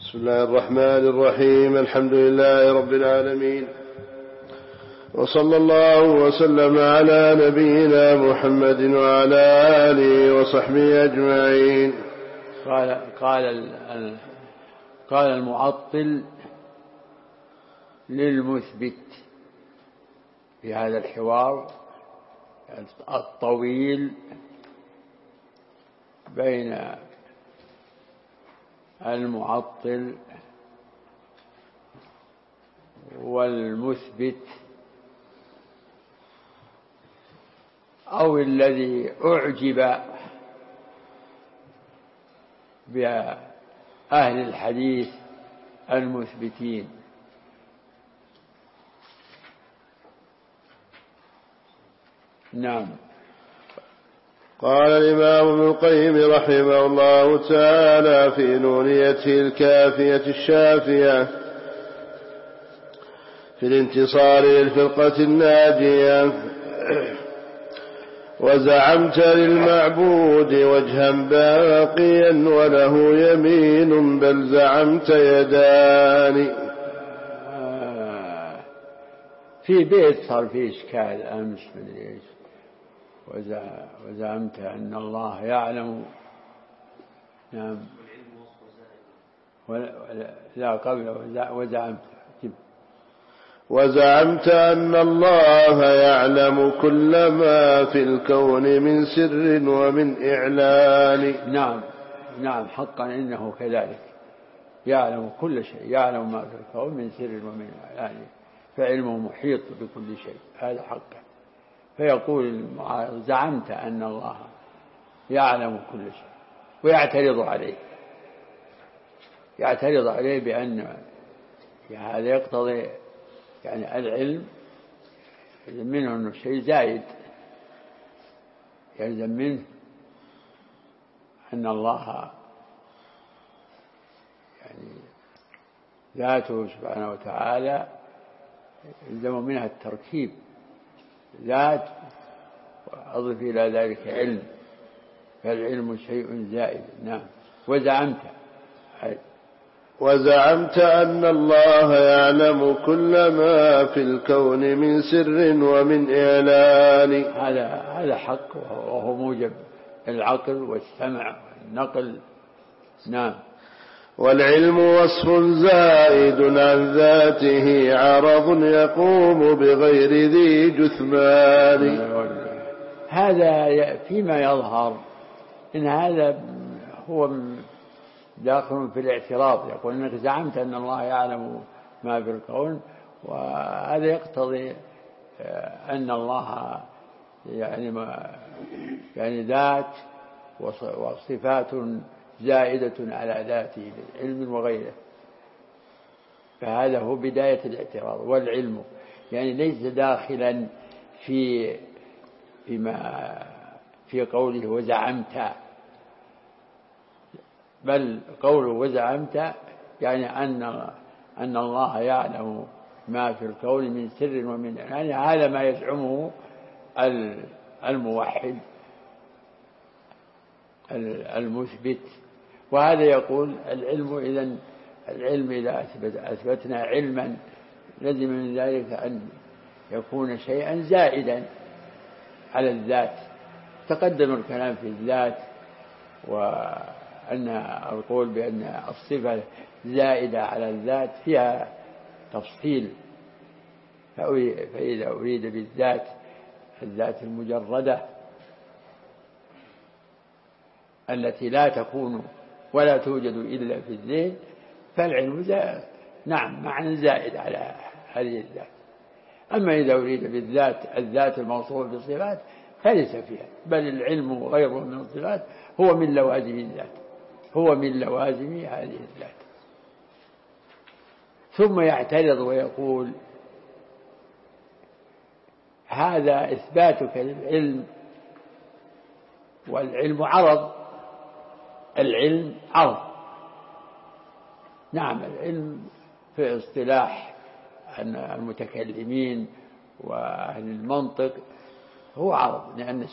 بسم الله الرحمن الرحيم. الحمد لله رب العالمين، وصلى الله وسلم على نبينا محمد وعلى آله وصحبه أجمعين. قال المعطل للمثبت في هذا الحوار الطويل بين المعطل والمثبت، أو الذي أعجب بأهل الحديث المثبتين. نعم. قال الإمام ابن القيم رحمه الله تعالى في نونيته الكافية الشافية في الانتصار للفرقة الناجية: وزعمت للمعبود وجها باقيا وله يمين بل زعمت يدان. في بيت صار فيه إشكال أمس من إيش: وزعمت أن الله يعلم. نعم. لا قبل وزعمت أن الله يعلم كل ما في الكون من سر ومن إعلان. نعم حقا إنه كذلك، يعلم كل شيء، يعلم ما في الكون من سر ومن إعلان، فعلمه محيط بكل شيء، هذا حقا. فيقول زعمت أن الله يعلم كل شيء، ويعترض عليه بأن هذا يقتضي يعني العلم يلزم منه أنه شيء زائد، يلزم منه أن الله يعني ذاته سبحانه وتعالى يلزم منها التركيب، ذات وأضف إلى ذلك علم، فالعلم شيء زائد. نعم. وزعمت أن الله يعلم كل ما في الكون من سر ومن إعلان. هذا حق، وهو موجب العقل والسمع والنقل. نعم. والعلم وصف زائد عن ذاته عرض يقوم بغير ذي جثمان. هذا فيما يظهر إن هذا هو داخل في الاعتراض، يقول إنك زعمت أن الله يعلم ما في الكون، وهذا يقتضي أن الله يعني ذات وصفات زائدة على ذاته بالعلم وغيره، فهذا هو بداية الاعتراض. والعلم يعني ليس داخلا فيما في قوله وزعمت، بل قوله وزعمت يعني أن الله يعلم ما في الكون من سر ومن يعني هذا ما يزعمه الموحد المثبت. وهذا يقول العلم إذا أثبتنا علما لازم من ذلك أن يكون شيئا زائدا على الذات. تقدم الكلام في الذات، وأن القول بأن الصفة زائدة على الذات فيها تفصيل، فإذا أريد بالذات الذات المجردة التي لا تكون ولا توجد إلا في الذهن، فالعلم نعم معنى زائد على هذه الذات. أما إذا أريد بالذات الذات الموصوفة بالصفات فليس فيها، بل العلم غيره من الصفات هو من لوازم الذات، هو من لوازم هذه الذات. ثم يعترض ويقول هذا إثباتك للعلم، والعلم عرض، العلم عرض. نعم العلم في اصطلاح المتكلمين وأهل المنطق هو عرض، لأن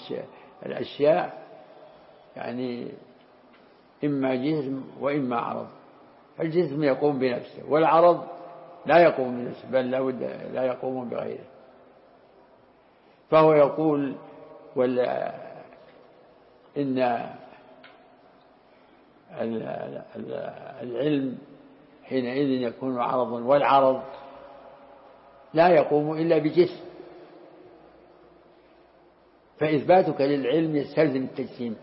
الأشياء يعني إما جسم وإما عرض، الجسم يقوم بنفسه، والعرض لا يقوم بنفسه بل لا يقوم بغيره. فهو يقول إن العلم حينئذ يكون عرضا، والعرض لا يقوم إلا بجسم، فإثباتك للعلم يستلزم التجسيم.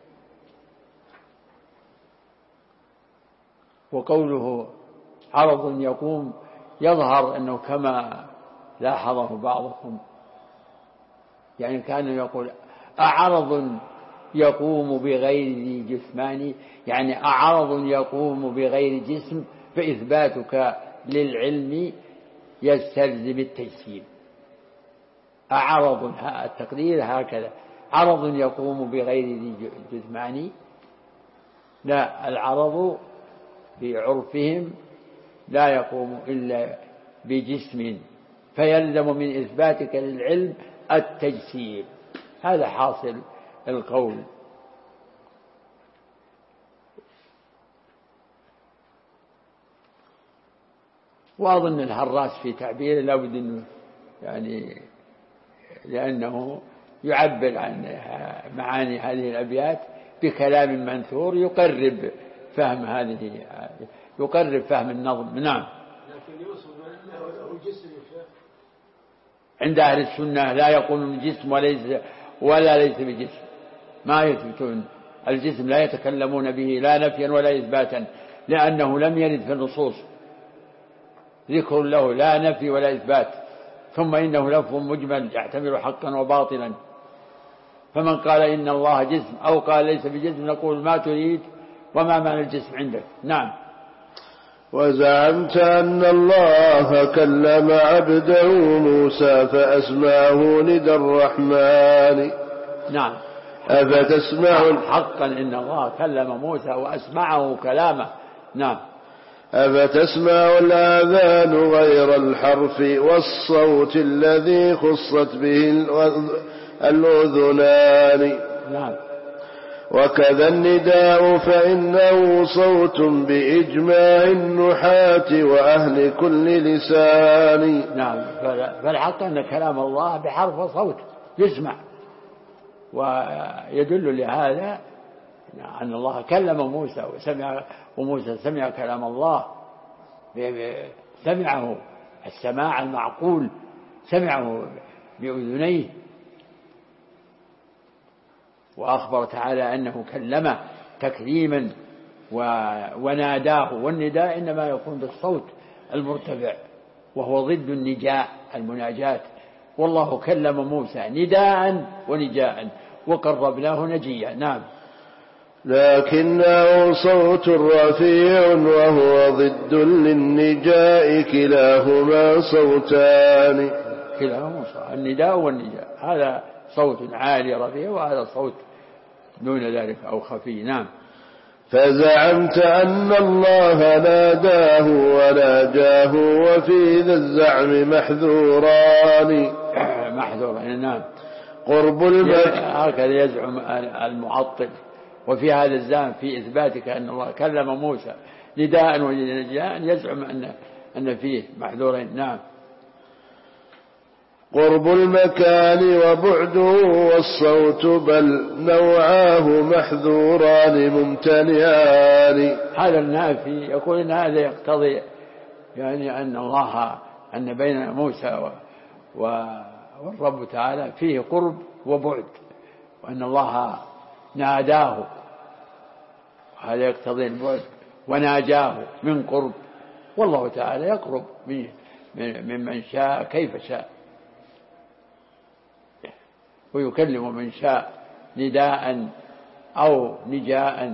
وقوله عرض يقوم يظهر أنه كما لاحظه بعضهم، يعني كان يقول أعرض يقوم بغير ذي جسمان، يعني أعرض يقوم بغير جسم، فإثباتك للعلم يستلزم التجسيم. أعرض، التقدير هكذا، عرض يقوم بغير ذي جسمان، لا، العرض بعرفهم لا يقوم إلا بجسم، فيلزم من إثباتك للعلم التجسيم. هذا حاصل القول. وأظن الهراس في تعبيره لابد أنه يعني لأنه يعبر عن معاني هذه الأبيات بكلام منثور يقرب فهم النظم. نعم. لكن يوصف أنه له جسم عند أهل السنة لا يقولون جسم ولا ليس بجسم، ما يثبتون الجسم، لا يتكلمون به لا نفيا ولا إثباتا، لأنه لم يرد في النصوص ذكر له لا نفي ولا إثبات. ثم إنه لفظ مجمل يحتمل حقا وباطلا، فمن قال إن الله جسم أو قال ليس بجسم نقول ما تريد وما معنى الجسم عندك. نعم. وزعمت أن الله كلم عبده موسى فأسمعه ندى الرحمن. نعم. أفتسمع حقا إن الله كلم موسى وأسمعه كلامه. نعم. أفتسمع الآذان غير الحرف والصوت الذي خصت به الأذنان. نعم. وكذا النداء فإنه صوت بإجماع النحاة وأهل كل لسان. نعم. فالحق أن كلام الله بحرف وصوت يسمع، ويدل لهذا أن الله كلم موسى وموسى سمع كلام الله، سمعه السماع المعقول، سمعه بأذنيه. وأخبر تعالى أنه كلمه تكليما وناداه، والنداء إنما يكون بالصوت المرتفع وهو ضد النجاء المناجاة، والله كلم موسى نداء ونجاء وقربناه نجيا. نعم. لكنه صوت رفيع وهو ضد للنجاء كلاهما صوتان. كلاهما صوت، النداء والنجاء، هذا صوت عالي رفيع وهذا صوت دون ذلك أو خفي. نعم. فزعمت أن الله ناداه وناجاه وفي ذا الزعم محذوران. نعم. قرب هكذا يزعم المعطل. وفي هذا الزعم في إثباتك أن الله كلم موسى نداء ونجاء يزعم أن فيه محذورين. نعم. قرب المكان وبعده والصوت بل نوعاه محذوران ممتنعان. هذا النافي يقول إن هذا يقتضي يعني أن بين موسى والرب تعالى فيه قرب وبعد، وأن الله ناداه، وهذا يقتضي البعد، وناجاه من قرب، والله تعالى يقرب ممن شاء كيف شاء، ويكلم من شاء نداء أو نجاء.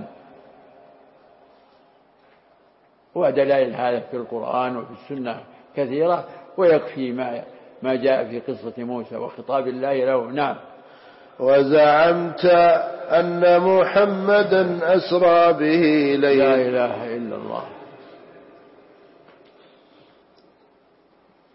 ودلائل هذا في القرآن وفي السنة كثيرة، ويكفي ما جاء في قصة موسى وخطاب الله له. نعم. وزعمت أن محمدا أسرى به ليلا. لا إله إلا الله.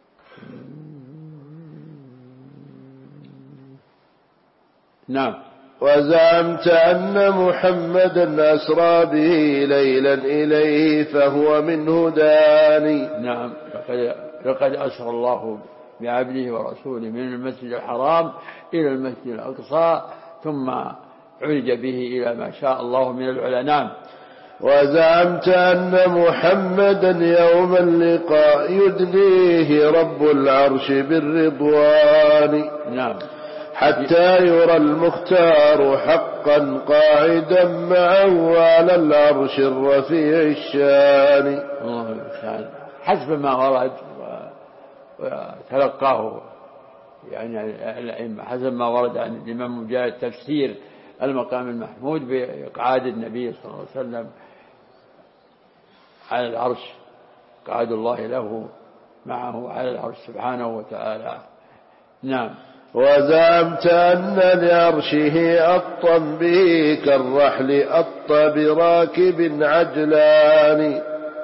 نعم. وزعمت أن محمدا أسرى به ليلا إليه فهو منه داني. نعم، لقد أسرى الله بعبده ورسوله من المسجد الحرام إلى المسجد الأقصى ثم عرج به إلى ما شاء الله من العلا. نعم. وزعمت أن محمدا يوم اللقاء يدنيه رب العرش بالرضوان. نعم. حتى يرى المختار حقا قاعدا معه على العرش الرفيع الشان. حسب ما ورد وتلقاه يعني الأئمة، حسب ما ورد عن الإمام مجاهد تفسير المقام المحمود بإقعاد النبي صلى الله عليه وسلم على العرش، قعد الله له معه على العرش سبحانه وتعالى. نعم. وزعمت أن لعرشه أطا به كالرحل أط براكب عجلان.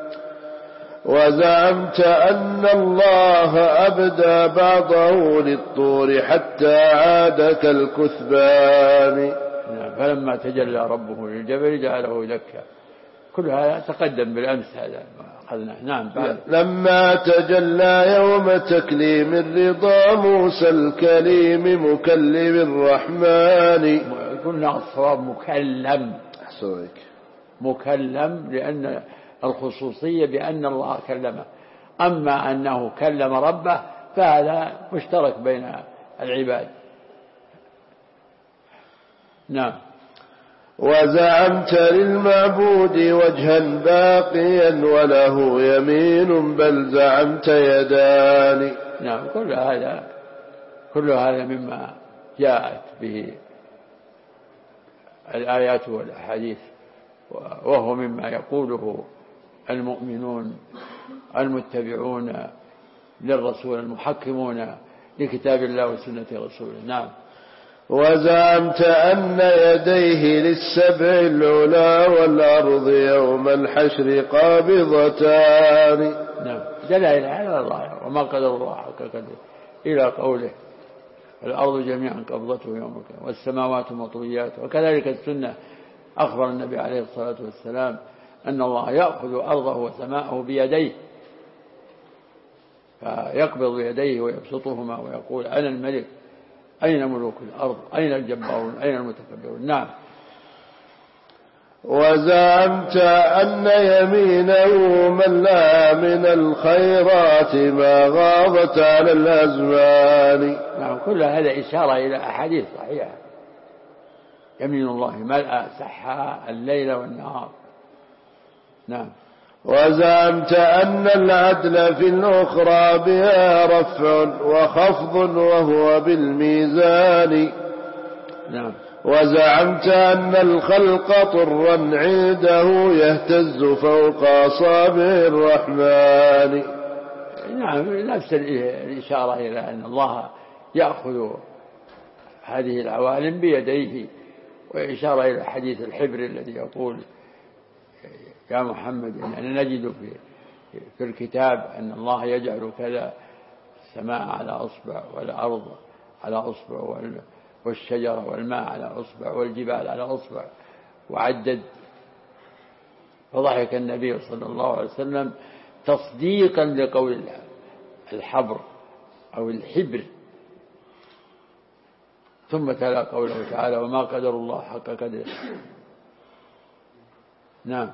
وزعمت أن الله أبدى بعضه للطور حتى عاد كالكثبان. فلما تجلى ربه للجبل جعله دكا. كل هذا تقدم بالأمس، هذا أخذناه. نعم. لما تجلى يوم تكليم الرضا موسى الكليم مكلم الرحمن. قلنا الصواب مكلم. أحسنك. مكلم لأن الخصوصية بأن الله كلمه، أما أنه كلم ربه فهذا مشترك بين العباد. نعم. وزعمت للمعبود وجها باقيا وله يمين بل زعمت يدان. نعم. كل هذا مما جاءت به الآيات والأحاديث، وهو مما يقوله المؤمنون المتبعون للرسول المحكمون لكتاب الله وسنة رسوله. نعم. وزعمت أن يديه للسبع العلا والأرض يوم الحشر قابضتان. نعم. دلائل على الله وما قدر الله حق قدره إلى قوله الأرض جميعا قبضته يوم القيامة والسماوات مطويات. وكذلك السنة أخبر النبي عليه الصلاة والسلام أن الله يأخذ أرضه وسماءه بيديه، فيقبض يديه ويبسطهما ويقول أنا الملك، أين ملوك الأرض، أين الجبارون، أين المتكبرون. نعم. وزعمت أن يمينه من لا من الخيرات ما غاضت على الأزمان. نعم. كل هذا إشارة إلى أحاديث صحيحة. يمين الله ملأ سحاء الليل والنهار. نعم. وزعمت أن العدل في الأخرى بها رفع وخفض وهو بالميزان. نعم. وزعمت أن الخلق طرا عنده يهتز فوق أصابع الرحمن. نعم. نفس الإشارة إلى أن الله يأخذ هذه العوالم بيديه، وإشارة إلى حديث الحبر الذي يقول يا محمد أننا نجد في الكتاب أن الله يجعل كذا، السماء على أصبع والأرض على أصبع والشجرة والماء على أصبع والجبال على أصبع، وعدد. فضحك النبي صلى الله عليه وسلم تصديقا لقول الحبر أو الحبر، ثم تلا قوله تعالى وما قدر الله حق قدره. نعم.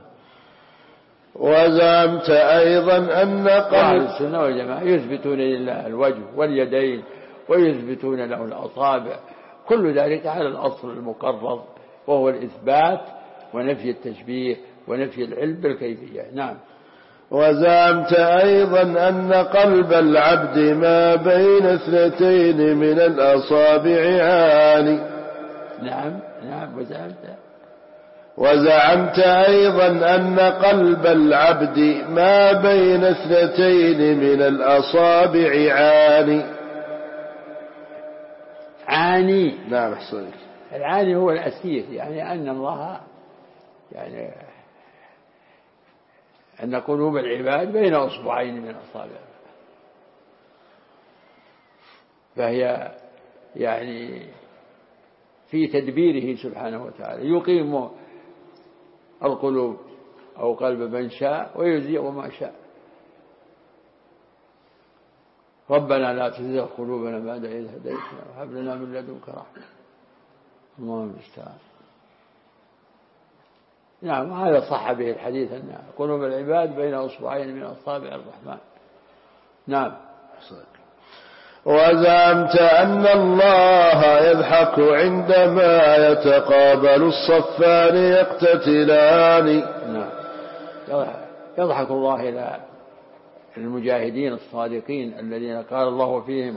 وزعمت أيضا أن أهل السنة والجماعة يثبتون لله الوجه واليدين ويثبتون له الأصابع، كل ذلك على الأصل المقرر وهو الإثبات ونفي التشبيه ونفي العلم بالكيفية. نعم. وزعمت أيضا أن قلب العبد ما بين اثنتين من الأصابع عالي. نعم. وزعمت أيضا أن قلب العبد ما بين اثنتين من الأصابع عاني. نعم. أحسنك. العاني هو الأسير، يعني أن الله يعني أن قلوب العباد بين أصبعين من أصابع، فهي يعني في تدبيره سبحانه وتعالى، يقيم القلوب أو قلب من شاء ويزيغ ما شاء. ربنا لا تزغ قلوبنا بعد إذ هديتنا وهب لنا من لدنك رحمة. الله المستعان. نعم، هذا صح به الحديث أن قلوب العباد بين أصبعين من أصابع الرحمن. نعم. وزعمت أن الله يضحك عندما يتقابل الصفان يقتتلان. نعم، يضحك الله إلى المجاهدين الصادقين الذين قال الله فيهم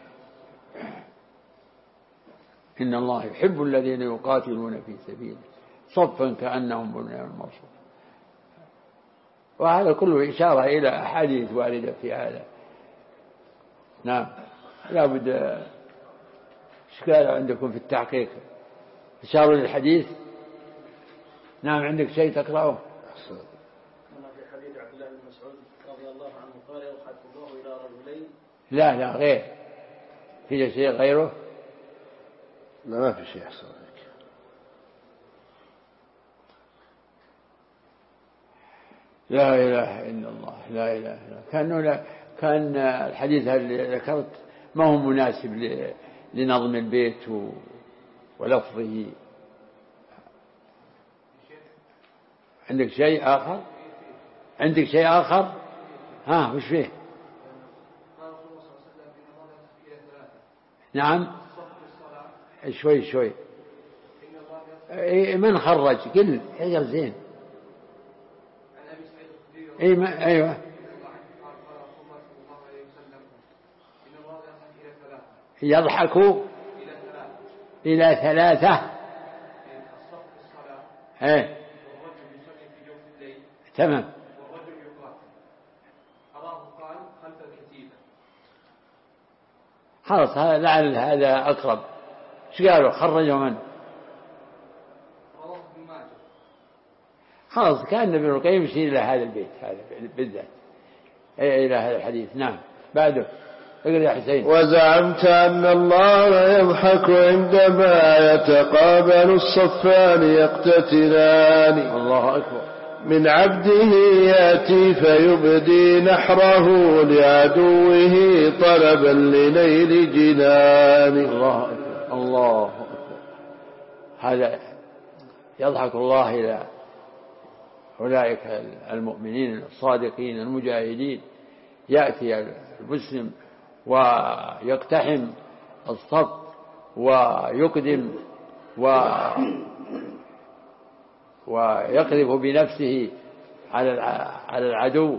إن الله يحب الذين يقاتلون في سبيله صفا كأنهم بنيان مرصوص. وهذا كله إشارة إلى أحاديث واردة في هذا. نعم، لا بد. إشكال عندكم في التحقيق؟ إشارة للحديث. نعم، عندك شيء تقرأه؟ في حديث عبد الله بن مسعود رضي الله عنه قال يضحك الله إلى رجلين. لا غير، في شيء غيره؟ لا، ما في شيء أحسن. لا إله إلا الله، لا إله إلا الله. كان الحديث اللي ذكرت ما هو مناسب لنظم البيت ولفظه. عندك شيء آخر؟ عندك شيء آخر؟ وش فيه؟ نعم، شوي من خرج قل حجر زين. أيوة. يضحك إلى ثلاثة. تمام. خلاص، لعل هذا أقرب. ايش قالوا؟ خرجوا من؟ خلاص، كان ابن القيم يشير إلى هذا البيت هذا بالذات، إلى هذا الحديث. نعم، بعده اقرأ يا حسين. وزعمت أن الله يضحك عندما يتقابل الصفان يقتتلان. الله أكبر. من عبده يأتي فيبدي نحره لعدوه طلبا لنيل جنان. الله أكبر، الله أكبر. هذا يضحك الله إلى أولئك المؤمنين الصادقين المجاهدين. يأتي المسلم ويقتحم الصف ويقدم ويقذف بنفسه على العدو.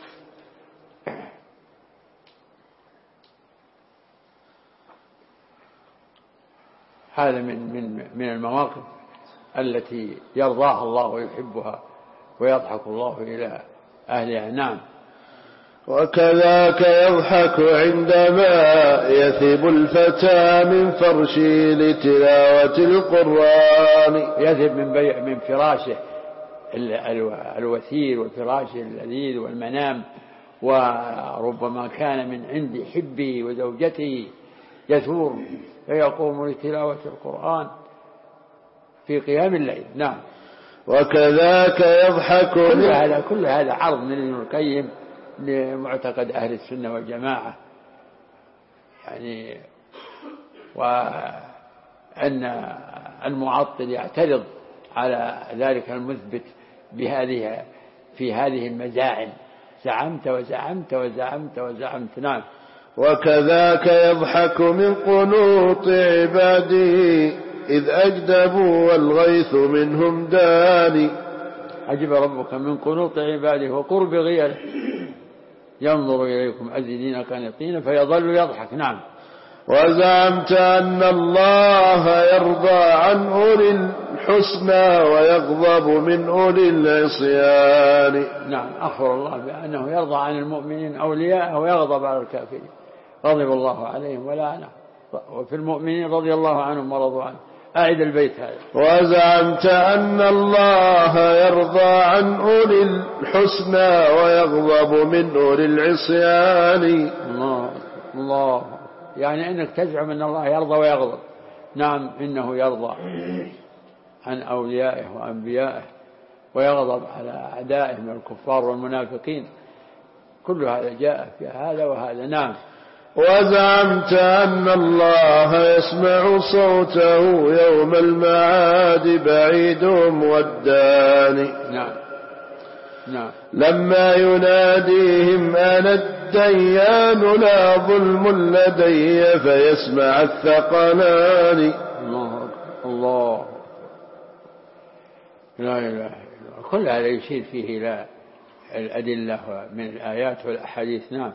هذا من المواقف التي يرضاها الله ويحبها ويضحك الله إلى أهلها. نعم. وكذاك يضحك عندما يثب الفتى من فرشه لتلاوة القرآن. يذهب من فراشه الوثير والفراش اللذيذ والمنام، وربما كان من عند حبه وزوجته يثور فيقوم لتلاوة القرآن في قيام الليل. نعم. وكذاك يضحك. كل هذا عرض من ابن القيم لمعتقد أهل السنة والجماعة، يعني وأن المعطل يعترض على ذلك المثبت في هذه المزاعم. زعمت وزعمت وزعمت وزعمت. نعم. وكذاك يضحك من قنوط عباده إذ أجدبوا والغيث منهم داني. عجب ربك من قنوط عباده وقرب غيره ينظر إليكم أزلين قانطين فيظل يضحك. نعم. وزعمت أن الله يرضى عن أولي الحسنى ويغضب من أولي العصيان. نعم، أخبر الله بأنه يرضى عن المؤمنين أولياءه ويغضب على الكافرين. غضب الله عليهم ولعنهم، وفي المؤمنين رضي الله عنهم ورضوا عنه. أعد البيت هذا. وزعمت أن الله يرضى عن أولي الحسنى ويغضب من أولي العصيان. الله، يعني أنك تزعم أن الله يرضى ويغضب، نعم إنه يرضى عن أوليائه وأنبيائه ويغضب على أعدائه من الكفار والمنافقين. كل هذا جاء في هذا وهذا. نعم. وزعمت أن الله يسمع صوته يوم المعاد بعيدهم والداني. نعم. نعم. لما يناديهم أنا الديان لا ظلم لدي فيسمع الثقلان. الله الله لا إله إلا الله. كل هذا يشير فيه إلى الأدلة من الآيات والأحاديث. نعم.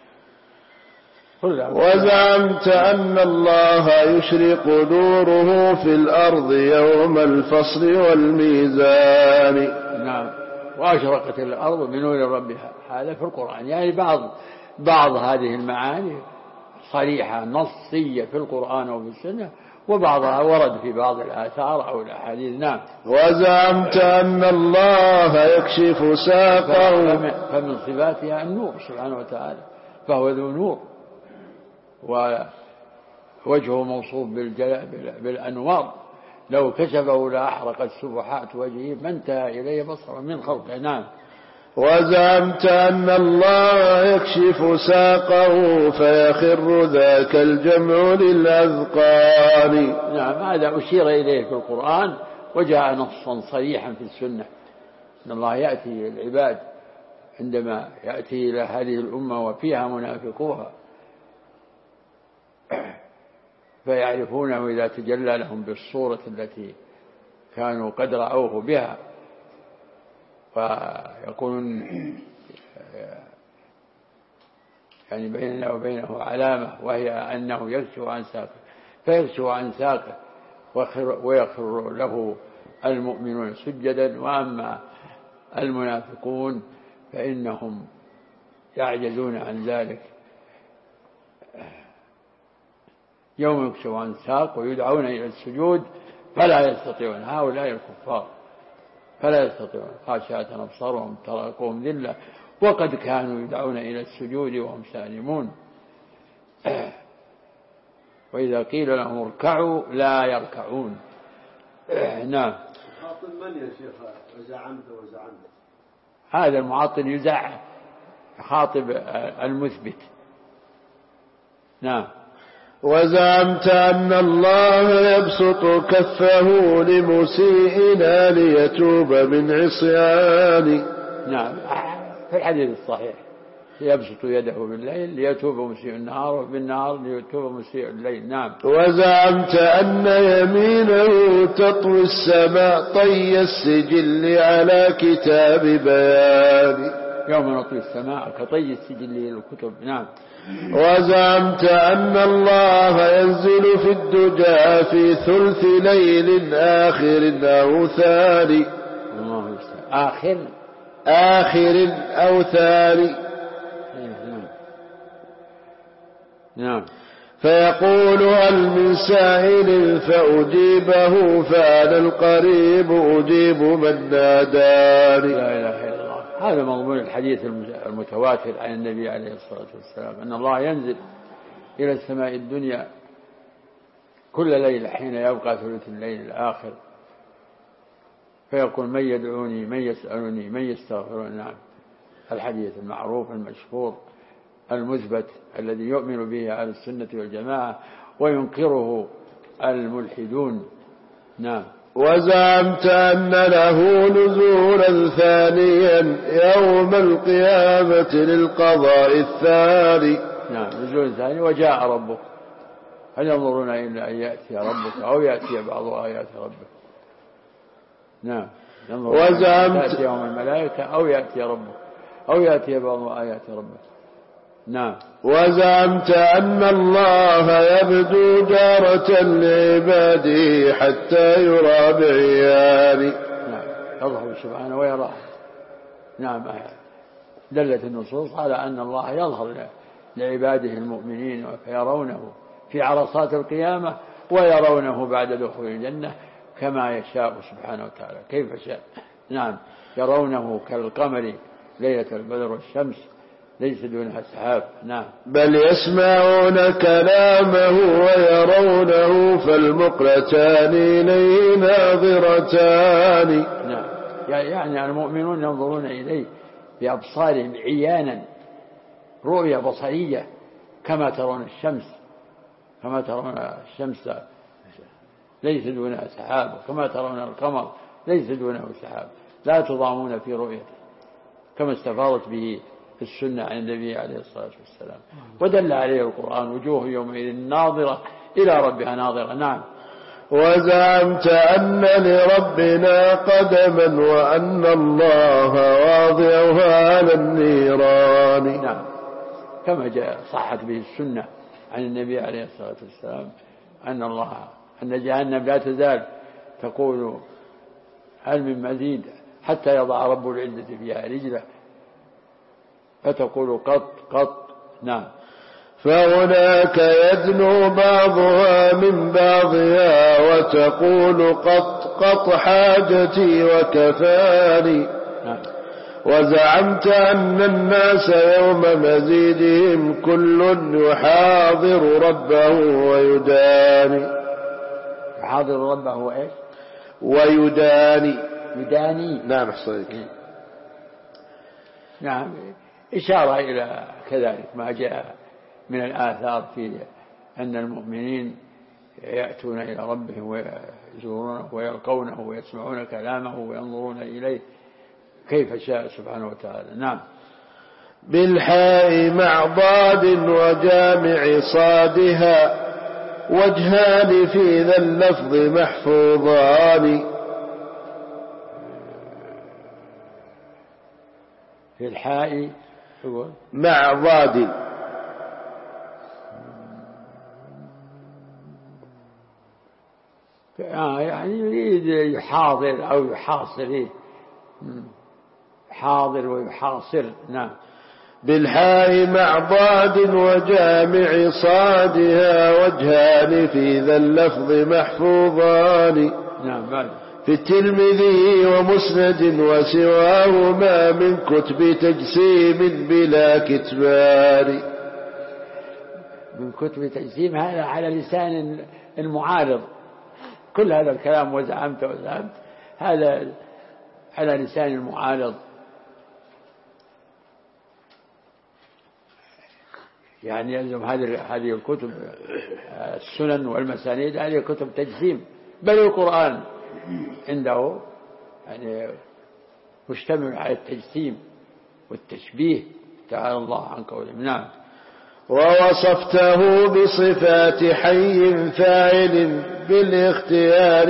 وزعمت أن الله يشرق نوره في الأرض يوم الفصل والميزان. نعم. وأشرقت الأرض بنور ربها. هذا في القرآن، يعني بعض هذه المعاني صريحة نصية في القرآن وفي السنة، وبعضها ورد في بعض الآثار أو الأحاديث. نعم. وزعمت أن الله يكشف ساقه. فمن صفاتها النور سبحانه وتعالى، فهو ذو نور ووجهه موصوف بالأنوار، لو كشفه لأحرقت سبحات وجهه ما انتهى إليه بصره من خلقه. نعم. وزعمت أن الله يكشف ساقه فيخر ذاك الجمع للأذقان. نعم. هذا أشير إليه في القرآن وجاء نصا صريحا في السنة أن الله يأتي العباد عندما يأتي إلى هذه الأمة وفيها منافقوها فيعرفونه إذا تجلى لهم بالصورة التي كانوا قد رأوه بها، فيكون يعني بيننا وبينه علامة، وهي أنه يكشف عن ساقه، فيكشف عن ساقه ويخر له المؤمنون سجدا. وأما المنافقون فإنهم يعجزون عن ذلك يوم يكشف عن ساق ويدعون إلى السجود فلا يستطيعون. هؤلاء الكفار فلا يستطيعون، خاشعة أبصارهم تراقهم ذلة وقد كانوا يدعون إلى السجود وهم سالمون. وإذا قيل لهم اركعوا لا يركعون. نعم. خاطب من يا شيخ وزعمت؟ هذا المعطل يزعم، خاطب المثبت. نعم. وزعمت أن الله يبسط كفه لمسيئنا ليتوب من عصيان. نعم. في الحديث الصحيح يبسط يده بالليل ليتوب مسيء النهار، وبالنهار ليتوب مسيء الليل. نعم. وزعمت أن يمينه تطوي السماء طي السجل على كتاب بيان. يوم نطوي السماء كطي السجل للكتب. نعم. وزعمت أن الله ينزل في الدجى في ثلث ليل آخر أو ثاني. آخر أو ثاني. نعم. فيقول هل من سائل فأجيبه فأنا القريب أجيب من ناداني. لا إله إلا الله. هذا مضمون الحديث المتواتر عن النبي عليه الصلاة والسلام أن الله ينزل إلى السماء الدنيا كل ليلة حين يبقى ثلث الليل الآخر فيقول من يدعوني من يسألني من يستغفرني. نعم. الحديث المعروف المشهور المثبت الذي يؤمن به أهل السنة والجماعة وينكره الملحدون. نعم. وزعمت أن له نزولا ثانيا يوم القيامة للقضاء الثاني. نعم. نزول ثاني وجاء ربك هل ينظرون إلا أن يأتي ربك أو يأتي بعض آيات ربك. نعم. وزعمت يوم الملائكة أو يأتي ربك أو يأتي بعض آيات ربك. نعم. وزعمت أن الله يبدو جارة لعباده حتى يرى بعيان. نعم. يظهر سبحانه ويراه. نعم. دلت النصوص على أن الله يظهر لعباده المؤمنين فيرونه في عرصات القيامة ويرونه بعد دخول الجنة كما يشاء سبحانه وتعالى كيف شاء. نعم. يرونه كالقمر ليلة البدر والشمس ليس دونها سحاب. نعم. بل يسمعون كلامه ويرونه فالمقلتان إليه ناظرتان. نعم. يعني المؤمنون ينظرون إليه بأبصارهم عيانا رؤية بصرية، كما ترون الشمس ليس دونها سحاب، وكما ترون القمر ليس دونه سحاب، لا تضامون في رؤيته، كما استفاضت به السنة عن النبي عليه الصلاة والسلام، ودل عليه القرآن: وجوه يومئذ ناظرة إلى ربها ناظرة. نعم. وزعمت أن لربنا قدما وأن الله واضعها على النيران. نعم. كما جاء صحت به السنة عن النبي عليه الصلاة والسلام أن جهنم لا تزال تقول: هل من مزيد؟ حتى يضع رب العزة فيها رجله فتقول: قط قط. نعم. فهناك يدنو بعضها من بعضها وتقول: قط قط حاجتي وكفاني. نعم. وزعمت أن الناس يوم مزيدهم كل يحاضر ربه ويداني. يحاضر ربه وإيش؟ ويداني. يداني. نعم أحسنت. نعم. إشارة إلى كذلك ما جاء من الآثار في أن المؤمنين يأتون إلى ربهم ويزورونه ويلقونه ويسمعون كلامه وينظرون إليه كيف شاء سبحانه وتعالى. نعم. بالحاء مع ضاد وجامع صادها وجهان في ذا اللفظ محفوظان. في الحاء مع ضاد يعني يريد يحاضر أو يحاصر، حاضر ويحاصر. نعم. بالحاء مع ضاد وجامع صادها وجهان في ذا اللفظ محفوظان. نعم. في الترمذي ومسند وسواهما من كتب تجسيم بلا كتمان. من كتب تجسيم، هذا على لسان المعارض. كل هذا الكلام وزعمت هذا على لسان المعارض، يعني يلزم هذه الكتب السنن والمسانيد هذه كتب تجسيم. بل القرآن عنده يعني مشتمل على التجسيم والتشبيه، تعالى الله عن قولهم. نعم. ووصفته بصفات حي فاعل بالاختيار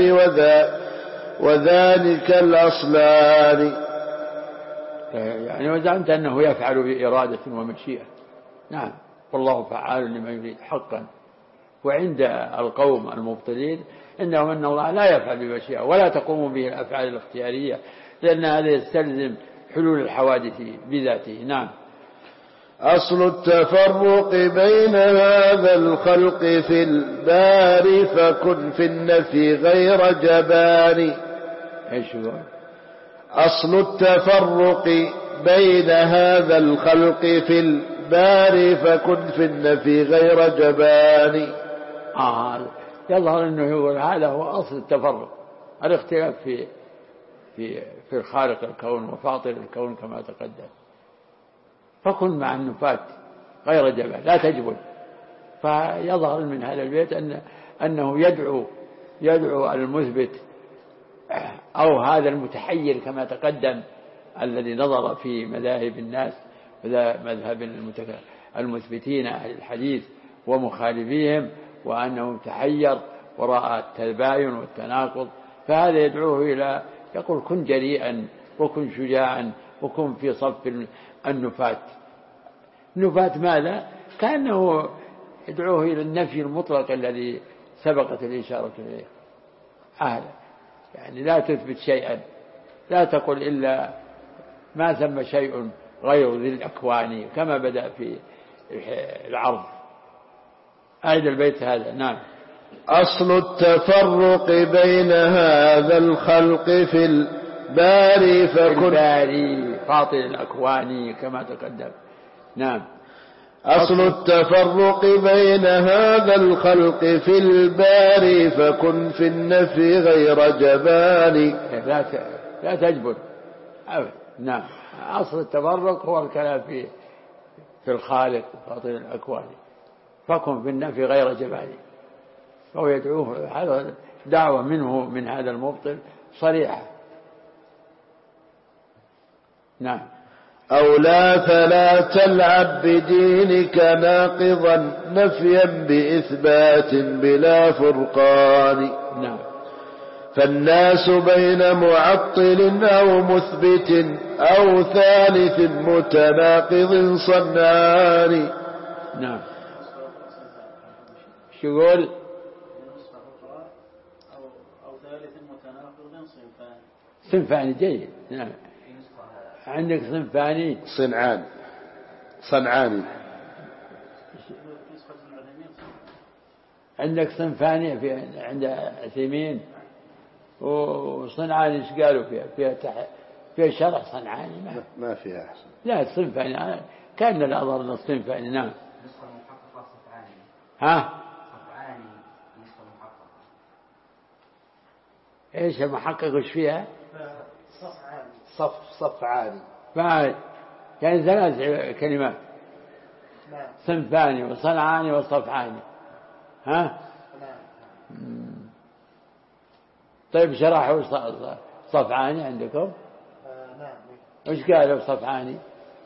وذلك الأصلان. يعني وزعمت أنه يفعل بإرادة ومشيئة. نعم. والله فعال لما يريد حقا. وعند القوم المبطلين إنهم أن الله لا يفعل بمشيئة ولا تقوم به الأفعال الاختيارية، لأن هذا يستلزم حلول الحوادث بذاته. نعم. أصل التفرق بين هذا الخلق في الباري فكن في النفي غير جبان. ايش هو؟ أصل التفرق بين هذا الخلق في الباري فكن في النفي غير جبان. يظهر أنه يقول هذا هو أصل التفرق، الاختلاف في الخالق الكون وفاطر الكون كما تقدم. فكن مع النفاة غير جبل، لا تجبل. فيظهر من هذا البيت أنه يدعو المثبت أو هذا المتحير كما تقدم الذي نظر في مذاهب الناس، مذهب المثبتين أهل الحديث ومخالفيهم، وأنه تحير وراء التباين والتناقض. فهذا يدعوه إلى يقول: كن جريئا وكن شجاعا وكن في صف النفاة. نفاة ماذا؟ كأنه يدعوه إلى النفي المطلق الذي سبقت الإشارة إليه. يعني لا تثبت شيئا، لا تقل إلا ما ثم شيء غير ذي الأكوان، كما بدأ في العرض. أعد البيت هذا. نعم. أصل التفرق بين هذا الخلق في الباري فكن الباري فاطر الأكوان كما تقدم. نعم. أصل التفرق بين هذا الخلق في الباري فكن في النفي غير جبان. لا تجبن. نعم. أصل التفرق هو الكلام في الخالق فاطر الأكوان، فكن في النفي غير جبان. فهو يدعوه، هذا دعوة منه من هذا المبطل صريحة. نعم. أو فلا تلعب بدينك ناقضا نفيا بإثبات بلا فرقان. نعم. فالناس بين معطل أو مثبت أو ثالث متناقض صنعان. نعم. شو يقول؟ أو ثالث متناقض صنفان جيد. نعم. عندك صنفاني صنعاني. عندك صنفاني عند عثيمين، وصنعاني ايش قالوا فيها شرح صنعاني ما فيها أحسن. لا صنفاني كان الأظهر للصنفاني. نعم. ها ايش المحقق وش فيها؟ صفعاني يعني ثلاث كلمات. صنفاني وصنعاني وصفعاني. ها. طيب شرحوا صفعاني عندكم؟ نعم. وش قالوا صفعاني؟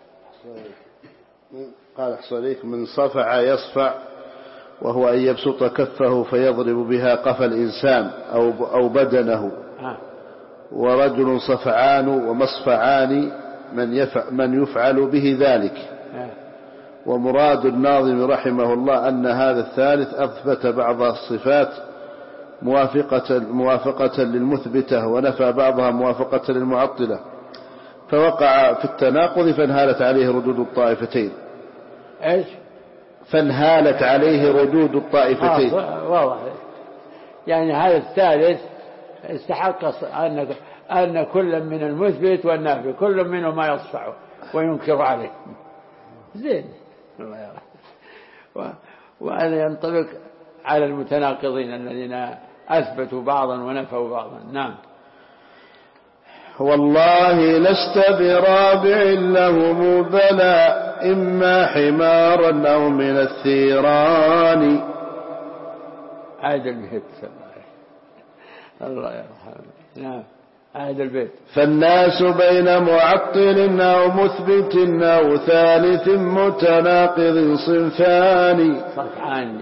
قال حصريك من صفع يصفع، وهو أن يبسط كفه فيضرب بها قفا الإنسان أو بدنه. ورجل صفعان ومصفعان من يفعل به ذلك. ومراد الناظم رحمه الله أن هذا الثالث أثبت بعض الصفات موافقة للمثبتة، ونفى بعضها موافقة للمعطلة، فوقع في التناقض فانهالت عليه ردود الطائفتين. ايش؟ فانهالت عليه ردود الطائفتين. واضح. يعني هذا الثالث استحق أن كل من المثبت والنافي كل منه ما يصفعه وينكر عليه. زين. وهذا ينطبق على المتناقضين الذين أثبتوا بعضا ونفوا بعضا. نعم. والله لست برابع لهم بلى إما حمارا أو من الثيران. عاد البيت الله يرحمه. نعم. عاد البيت. فالناس بين معطل أو مثبت أو ثالث متناقض صنفان. صفعان.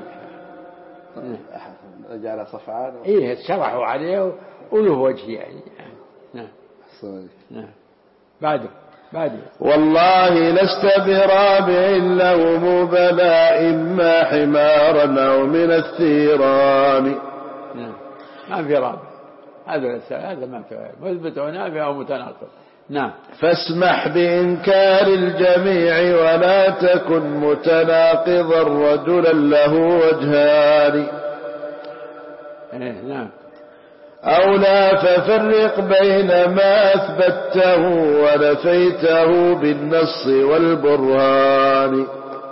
جعل صفعان. إيه شرحوا عليه وله وجه يعني. نعم. نعم. بعده. والله لست برابع لهم بلى إما حمارا أو من الثيران. نعم. ما في رابع. هذا ما في مثبت ونافي أو متناقض. نعم. فاسمح بإنكار الجميع ولا تكن متناقضا رجلا له وجهان. نعم. أو لا ففرق بين ما أثبته ونفيته بالنص والبرهان.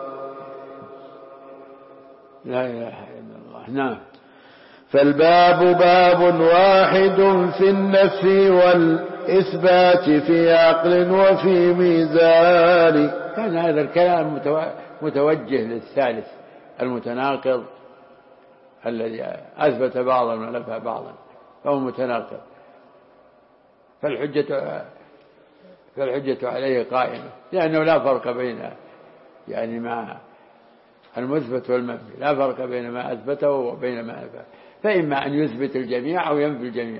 لا إله إلا الله. نعم. فالباب باب واحد في النفي والإثبات في عقل وفي ميزان. كان هذا الكلام متوجه للثالث المتناقض الذي أثبت بعضا ونفى بعضا فهو متناقض، فالحجة عليه قائمة، لأنه لا فرق بين يعني ما المثبت والمنفي، لا فرق بين ما أثبته وبين ما نفى، فإما أن يثبت الجميع أو ينفي الجميع.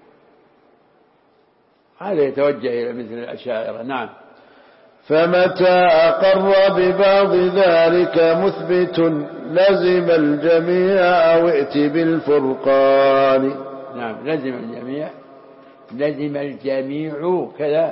هذا يتوجه إلى مثل الأشاعرة. نعم. فمتى أقر ببعض ذلك مثبت لزم الجميع أو ائت بالفرقان. نعم. لزم الجميع كذا.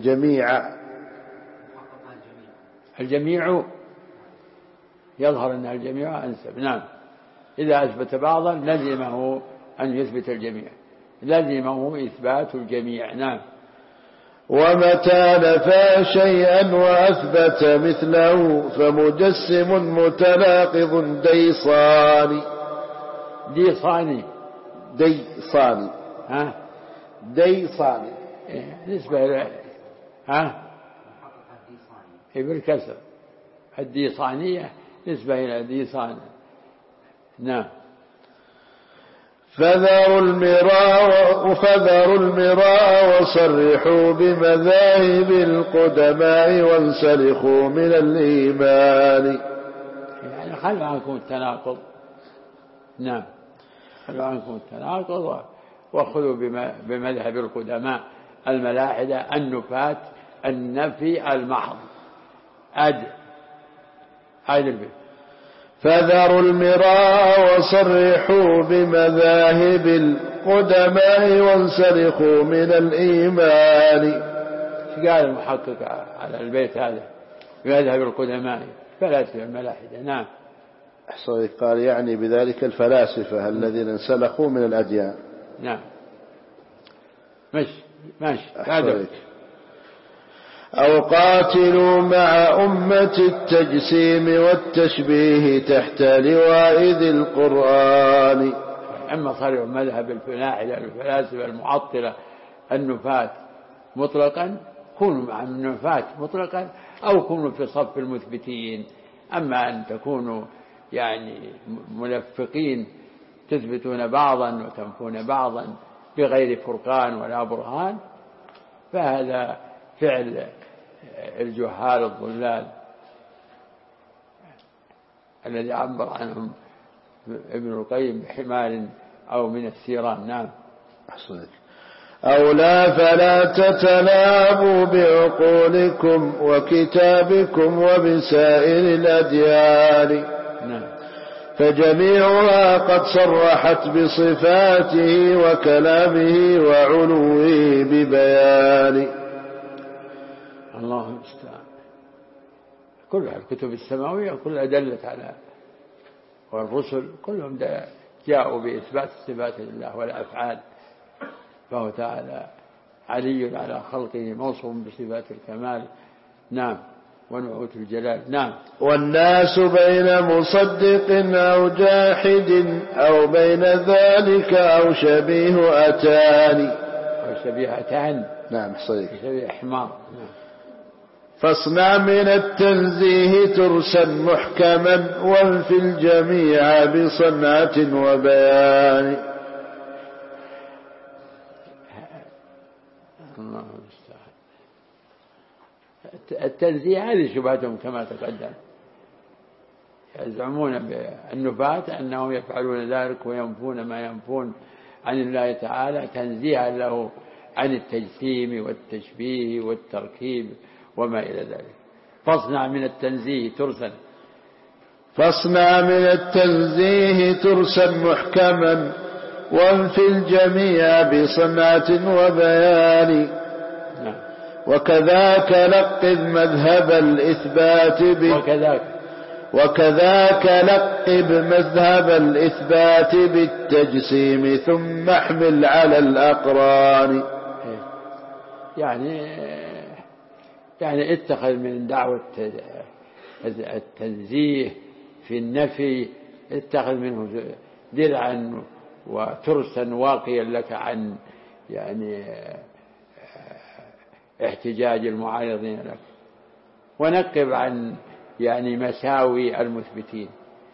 الجميع يظهر أن الجميع أنسب. نعم. إذا أثبت بعضا لزمه أن يثبت الجميع، لزمه إثبات الجميع. نعم. ومتى نفى شيئا وأثبت مثله فمجسم متناقض ديصاني. ديصاني ها ديصاني نسبة إلى بالكسر. الديصانية نسبة إلى ديصان. نعم. فذروا المراء وصرحوا بمذاهب القدماء وانسلخوا من الإيمان. يعني خلوا عنكم التناقض. نعم، خلوا عنكم التناقض وخذوا بمذهب القدماء الملاحدة النفاة النفي المحض. البيت. فذروا المراء وصرحوا بمذاهب القدماء وانسلخوا من الإيمان. قال المحقق على البيت هذا بمذهب القدماء فلاسفة الملاحدة. نعم. قال يعني بذلك الفلاسفة الذين انسلخوا من الأديان. نعم. ماشي. أو قاتلوا مع أمة التجسيم والتشبيه تحت لواء ذي القرآن. أما صار مذهب الفلاسفة المعطلة النفاة مطلقا كونوا مع النفاة مطلقا أو كونوا في صف المثبتين. أما أن تكونوا يعني ملفقين تثبتون بعضا وتنفون بعضا بغير فرقان ولا برهان فهذا فعل الجهال الضلال الذي عبر عنهم ابن القيم بحمار أو من الثيران. نعم. أو لا فلا تتنابوا بعقولكم وكتابكم وبسائر الأديان. نعم. فجميعها قد صرحت بصفاته وكلامه وعلوه ببيان. الله المستعان. كلها الكتب السماوية كلها دلت على والرسل كلهم جاءوا بإثبات صفات الله والأفعال فهو تعالى علي على خلقه موصوف بصفات الكمال. نعم. ونعوت الجلال. نعم. والناس بين مصدق أو جاحد أو بين ذلك أو شبيه أتان. أو شبيهتان. نعم. صحيح. شبيه حمار. نعم. فاصنع من التنزيه ترسا محكما وانف الجميع بصنعة وبيان. الله المستعان. التنزيه هذه شبهتهم كما تقدم. يزعمون بالنفاة أنهم يفعلون ذلك وينفون ما ينفون عن الله تعالى تنزيها له عن التجسيم والتشبيه والتركيب وما إلى ذلك. فاصنع من التنزيه ترسا محكما وانف الجميع بصنعة وبيان. وكذاك لقب مذهب الإثبات بالتجسيم ثم احمل على الأقران. يعني اتخذ من دعوة التنزيه في النفي اتخذ منه درعا وترسا واقيا لك عن يعني احتجاج المعارضين لك ونقب عن يعني مساوي المثبتين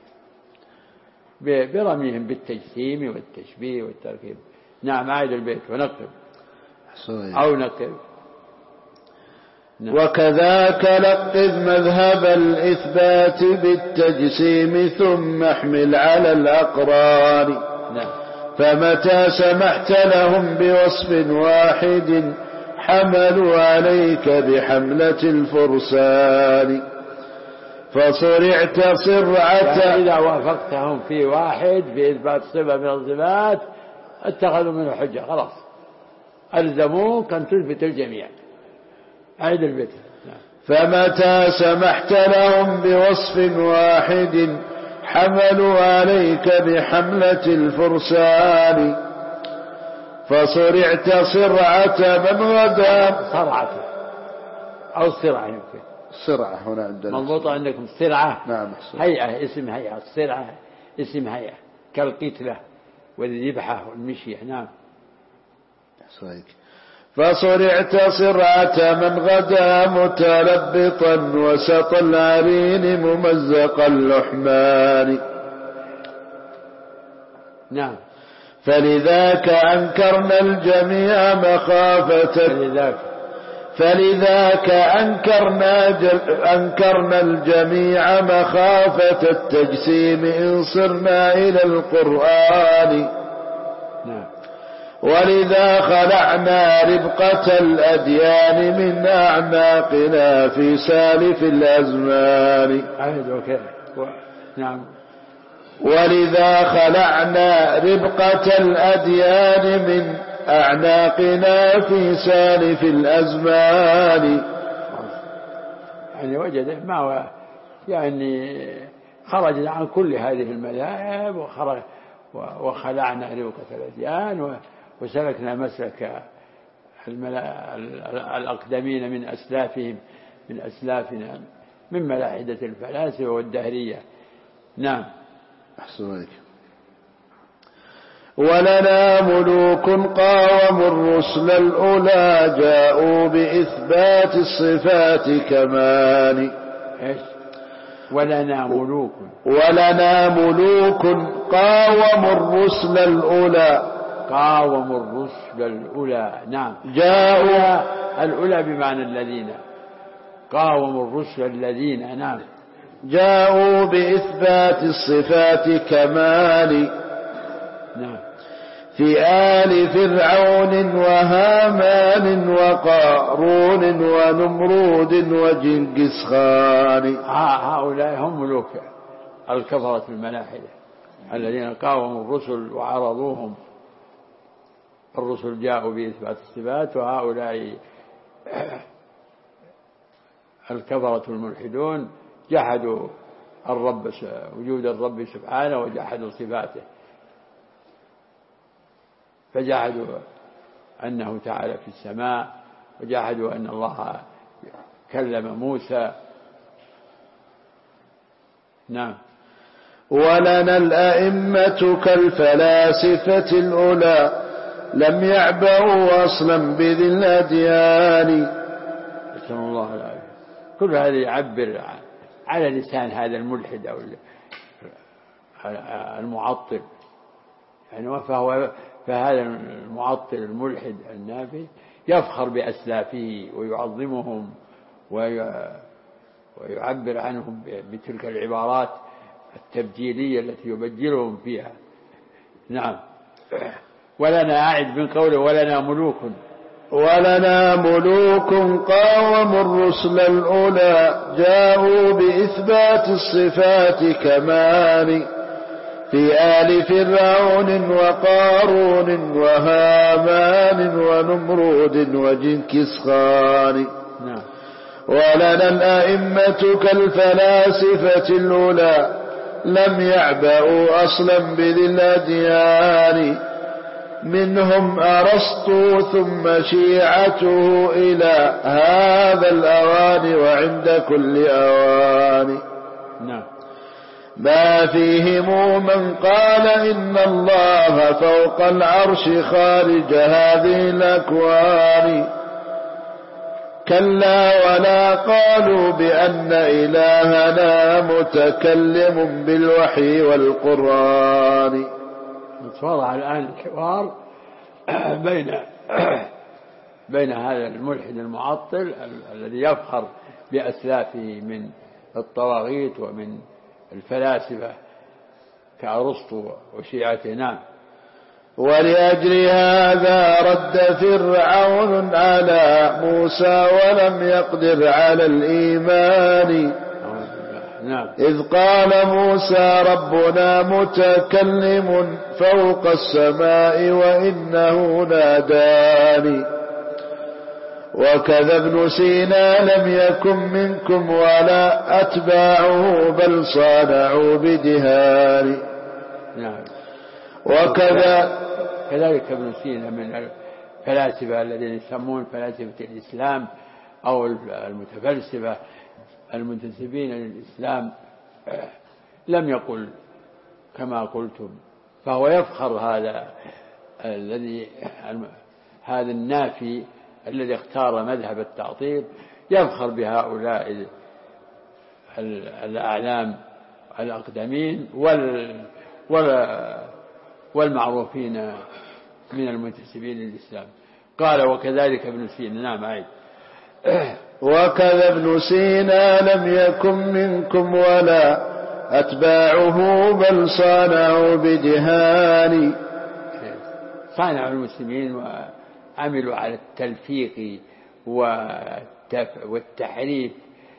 برميهم بالتجسيم والتشبيه والتركيب. نعم. عاد البيت ونقب أو نقب. نعم. وكذاك لقب مذهب الإثبات بالتجسيم ثم احمل على الأقرار. نعم. فمتى سمحت لهم بوصف واحد حملوا عليك بحملة الفرسان فصرعت صرعة. إذا وافقتهم في واحد في إثبات صفة من الصفات اتخذوا منه حجة خلاص ألزموك أن تثبت الجميع. عيد البيت. فمتى سمحت لهم بوصف واحد حملوا عليك بحملة الفرسان فصرعت صرعة من غدا. صرعة أو الصرعة يمكن. صرعة هنا عندنا مضبوطة عندكم صرعة. نعم. هيئة، اسم هيئة. الصرعة اسم هيئة كالقتلة والذبحة والمشية. نعم. فصرعت صرعة من غدا متلبطا وسط العرين ممزق اللحمان. نعم. فلذاك أنكرنا الجميع مخافة فلذاك أنكرنا الجميع مخافة التجسيم إن صرنا إلى القرآن. نعم. ولذا خلعنا ربقة الأديان من أعناقنا في سالف الأزمان. نعم. ولذا خلعنا ربقة الأديان من أعناقنا في سالف الأزمان. يعني وجد ما هو يعني خرج عن كل هذه المذاهب وخلعنا ربقة الأديان وسلكنا مسلك الأقدمين من أسلافنا من ملاحدة الفلاسفة والدهرية. نعم. أحسن عليك. ولنا ملوك قاوموا الرسل الأولى جاءوا بإثبات الصفات كمال. ولنا ملوك قاوموا الرسل الأولى. نعم. جاءوا الأولى بمعنى الذين قاوموا الرسل الذين. نعم. جاءوا بإثبات الصفات كمال. نعم. في آل فرعون وهامان وقارون ونمرود وجنكس خان. هؤلاء هم ملوك الكفرة الملاحدة الذين قاوموا الرسل وعرضوهم. الرسل جاءوا بإثبات الصفات، وهؤلاء الكفرة الملحدون جحدوا وجود الرب سبحانه وجحدوا صفاته، فجحدوا أنه تعالى في السماء، وجحدوا أن الله كلم موسى. نعم. ولنا الأئمة كالفلاسفة الأولى لم يعبأوا أصلا بذي الأديان. نسأل الله العافية. كل هذا يعبر على لسان هذا الملحد أو المعطل، يعني فهذا المعطل الملحد النافي يفخر بأسلافه ويعظمهم ويعبر عنهم بتلك العبارات التبجيلية التي يبجلهم فيها. نعم. ولنا أعد من قوله ولنا ملوك قاوموا الرسل الأولى جاءوا بإثبات الصفات كمال. في آل فرعون وقارون وهامان ونمرود وجنكس خان. نعم. ولنا الأئمة كالفلاسفة الأولى لم يعبأوا أصلا بذي الأديان. منهم أرسطو ثم شيعته إلى هذا الأوان وعند كل أوان. نعم. ما فيهم من قال إن الله فوق العرش خارج هذه الأكوان. كلا ولا قالوا بأن إلهنا متكلم بالوحي والقرآن. وضع الآن الحوار بين هذا الملحد المعطل الذي يفخر بأسلافه من الطواغيت ومن الفلاسفة كأرسطو وشيعته. نعم. ولأجل هذا رد فرعون على موسى ولم يقدر على الإيمان. نعم. إذ قال موسى ربنا متكلم فوق السماء وإنه ناداني. وكذا ابن سينا لم يكن منكم ولا أتباعه بل صانعوا بدهان. نعم. وكذا كذلك ابن سينا من الفلاسفة الذين يسمون فلاسفة الإسلام أو المتفلسفة المنتسبين للإسلام لم يقل كما قلتم، فهو يفخر هذا النافي الذي اختار مذهب التعطيل، يفخر بهؤلاء الأعلام الأقدمين والمعروفين من المنتسبين للإسلام. قال وكذلك ابن سينا. نعم عيد. وكذا ابن سينا لم يكن منكم ولا أتباعه بل صانعوا بجهان. صانعوا المسلمين وعملوا على التلفيق والتحريف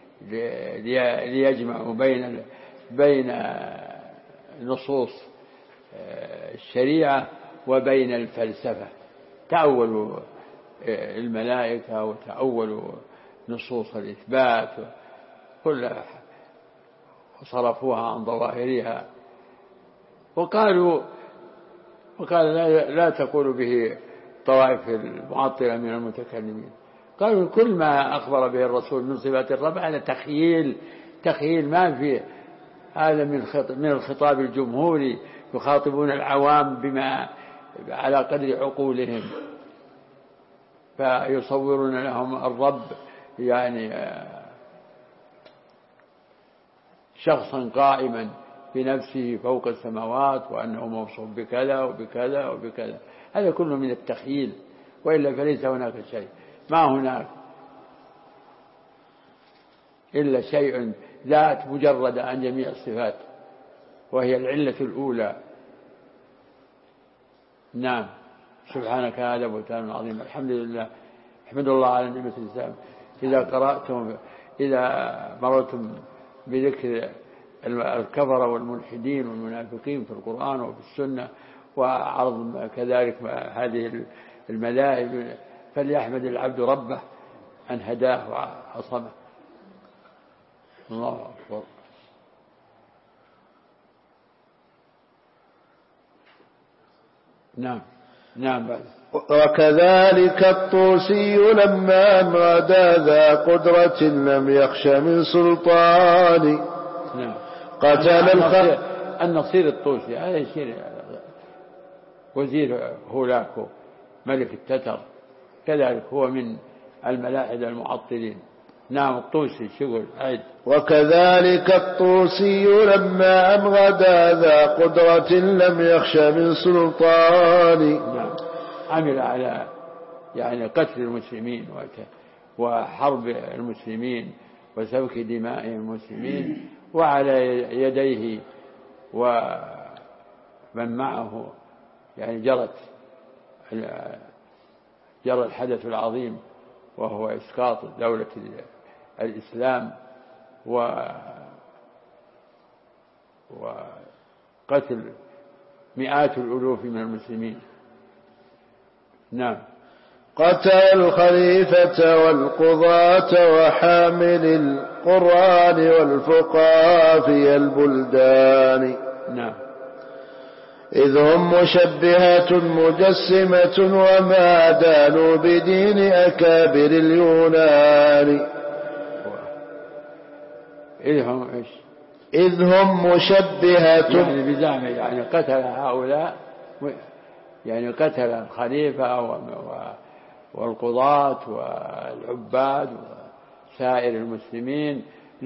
ليجمعوا بين نصوص الشريعة وبين الفلسفة. تأولوا الملائكة وتأولوا نصوص الإثبات كلها وصرفوها عن ظواهرها، وقال لا تقول به طوائف المعطلة من المتكلمين. قالوا كل ما أخبر به الرسول من صفات الرب هذا تخيل ما فيه، هذا من الخطاب الجمهوري، يخاطبون العوام بما على قدر عقولهم، فيصورون لهم الرب يعني شخصا قائما بنفسه فوق السماوات، وأنه موصوف بكذا وبكذا وبكذا. هذا كله من التخيل، وإلا فليس هناك شيء، ما هناك إلا شيء ذات مجرد عن جميع الصفات، وهي العلة الأولى. نعم. سبحانك هذا بهتان عظيم. الحمد لله، احمد الله على نعمة الإسلام. إذا مررتم بذكر الكفرة والملحدين والمنافقين في القرآن وفي السنة، وعرض كذلك هذه المذاهب، فليحمد العبد ربه أن هداه وعصمه. الله أكبر. نعم. بعد. وكذلك الطوسي لما غدا ذا قدرة لم يخش من سلطان. نعم. قتل النصير الطوسي هذا يصير وزير هولاكو ملك التتر، كذلك هو من الملاحدة المعطلين. نعم. الطوسي شغل عيد. وكذلك الطوسي لما أن غدا ذا قدرة لم يخش من سلطان. نعم. عمل على يعني قتل المسلمين وحرب المسلمين وسفك دماء المسلمين، وعلى يديه ومن معه يعني جرى الحدث العظيم، وهو إسقاط دولة الإسلام وقتل مئات الألوف من المسلمين. نعم. قتل الخليفة والقضاة وحامل القرآن والفقهاء في البلدان. نعم. إذ هم مشبهة مجسمة وما دانوا بدين أكابر اليونان. إذ هم مشبهة يعني بزعم يعني قتل هؤلاء، يعني قتل الخليفة والقضاة والعباد وسائر المسلمين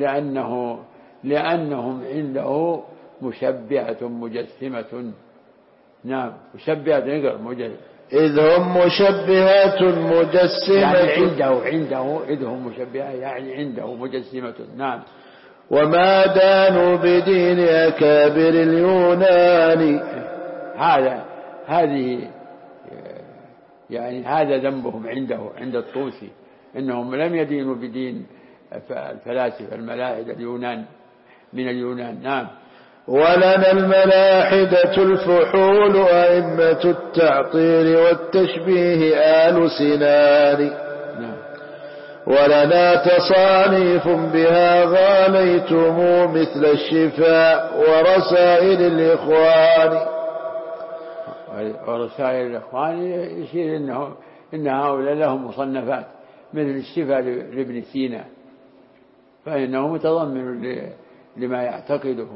لأنهم عنده مشبهة مجسمة. نعم. مشبهة مجسمة. إذ هم مشبهة مجسمة يعني عنده إذ هم مشبهة يعني عنده مجسمة. نعم. وما دانوا بدين أكابر اليونان. هذه يعني هذا ذنبهم عند الطوسي، إنهم لم يدينوا بدين الفلاسفة الملاحدة من اليونان. نعم. ولنا الملاحدة الفحول أئمة التعطيل والتشبيه آل سنان. نعم. ولنا تصانيف بها غاليتم مثل الشفاء ورسائل الإخوان. ورسائل الإخوان يشير إن هؤلاء لهم مصنفات مثل الشفاء لابن سينا، فإنه متضمن لما يعتقده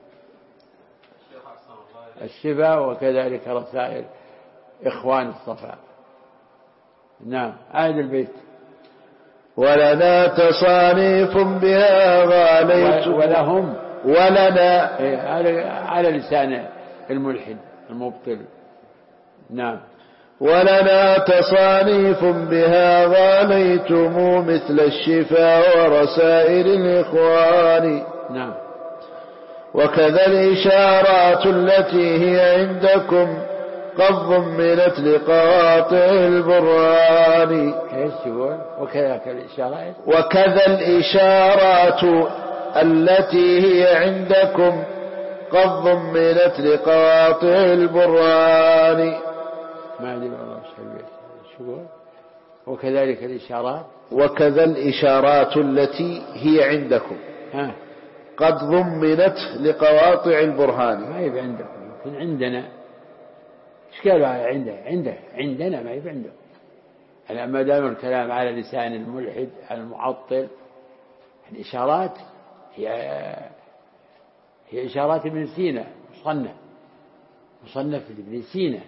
الشفاء، وكذلك رسائل إخوان الصفا. نعم. عاد البيت. ولنا تصانيف بها غاليت ولهم ولنا على لسان الملحد المبطل. نعم. ولنا تصانيف بها غاليتم مثل الشفاء ورسائل الإخوان. نعم. وكذا الإشارات التي هي عندكم قد ضمنت لقواطع البرهان. ايش يقول؟ وكذا الإشارات التي هي عندكم قد ضمنت لقواطع البرهان. ما أدري والله شو يقول. وكذلك الإشارات. وكذا الإشارات التي هي عندكم قد ضمنت لقواطع البرهان. ما يبقى عندكم، يمكن عندنا. ايش قالوا عندنا ما يبقى عندكم. ما دام الكلام على لسان الملحد المعطل، الإشارات هي إشارات ابن سينا، مصنف ابن سينا.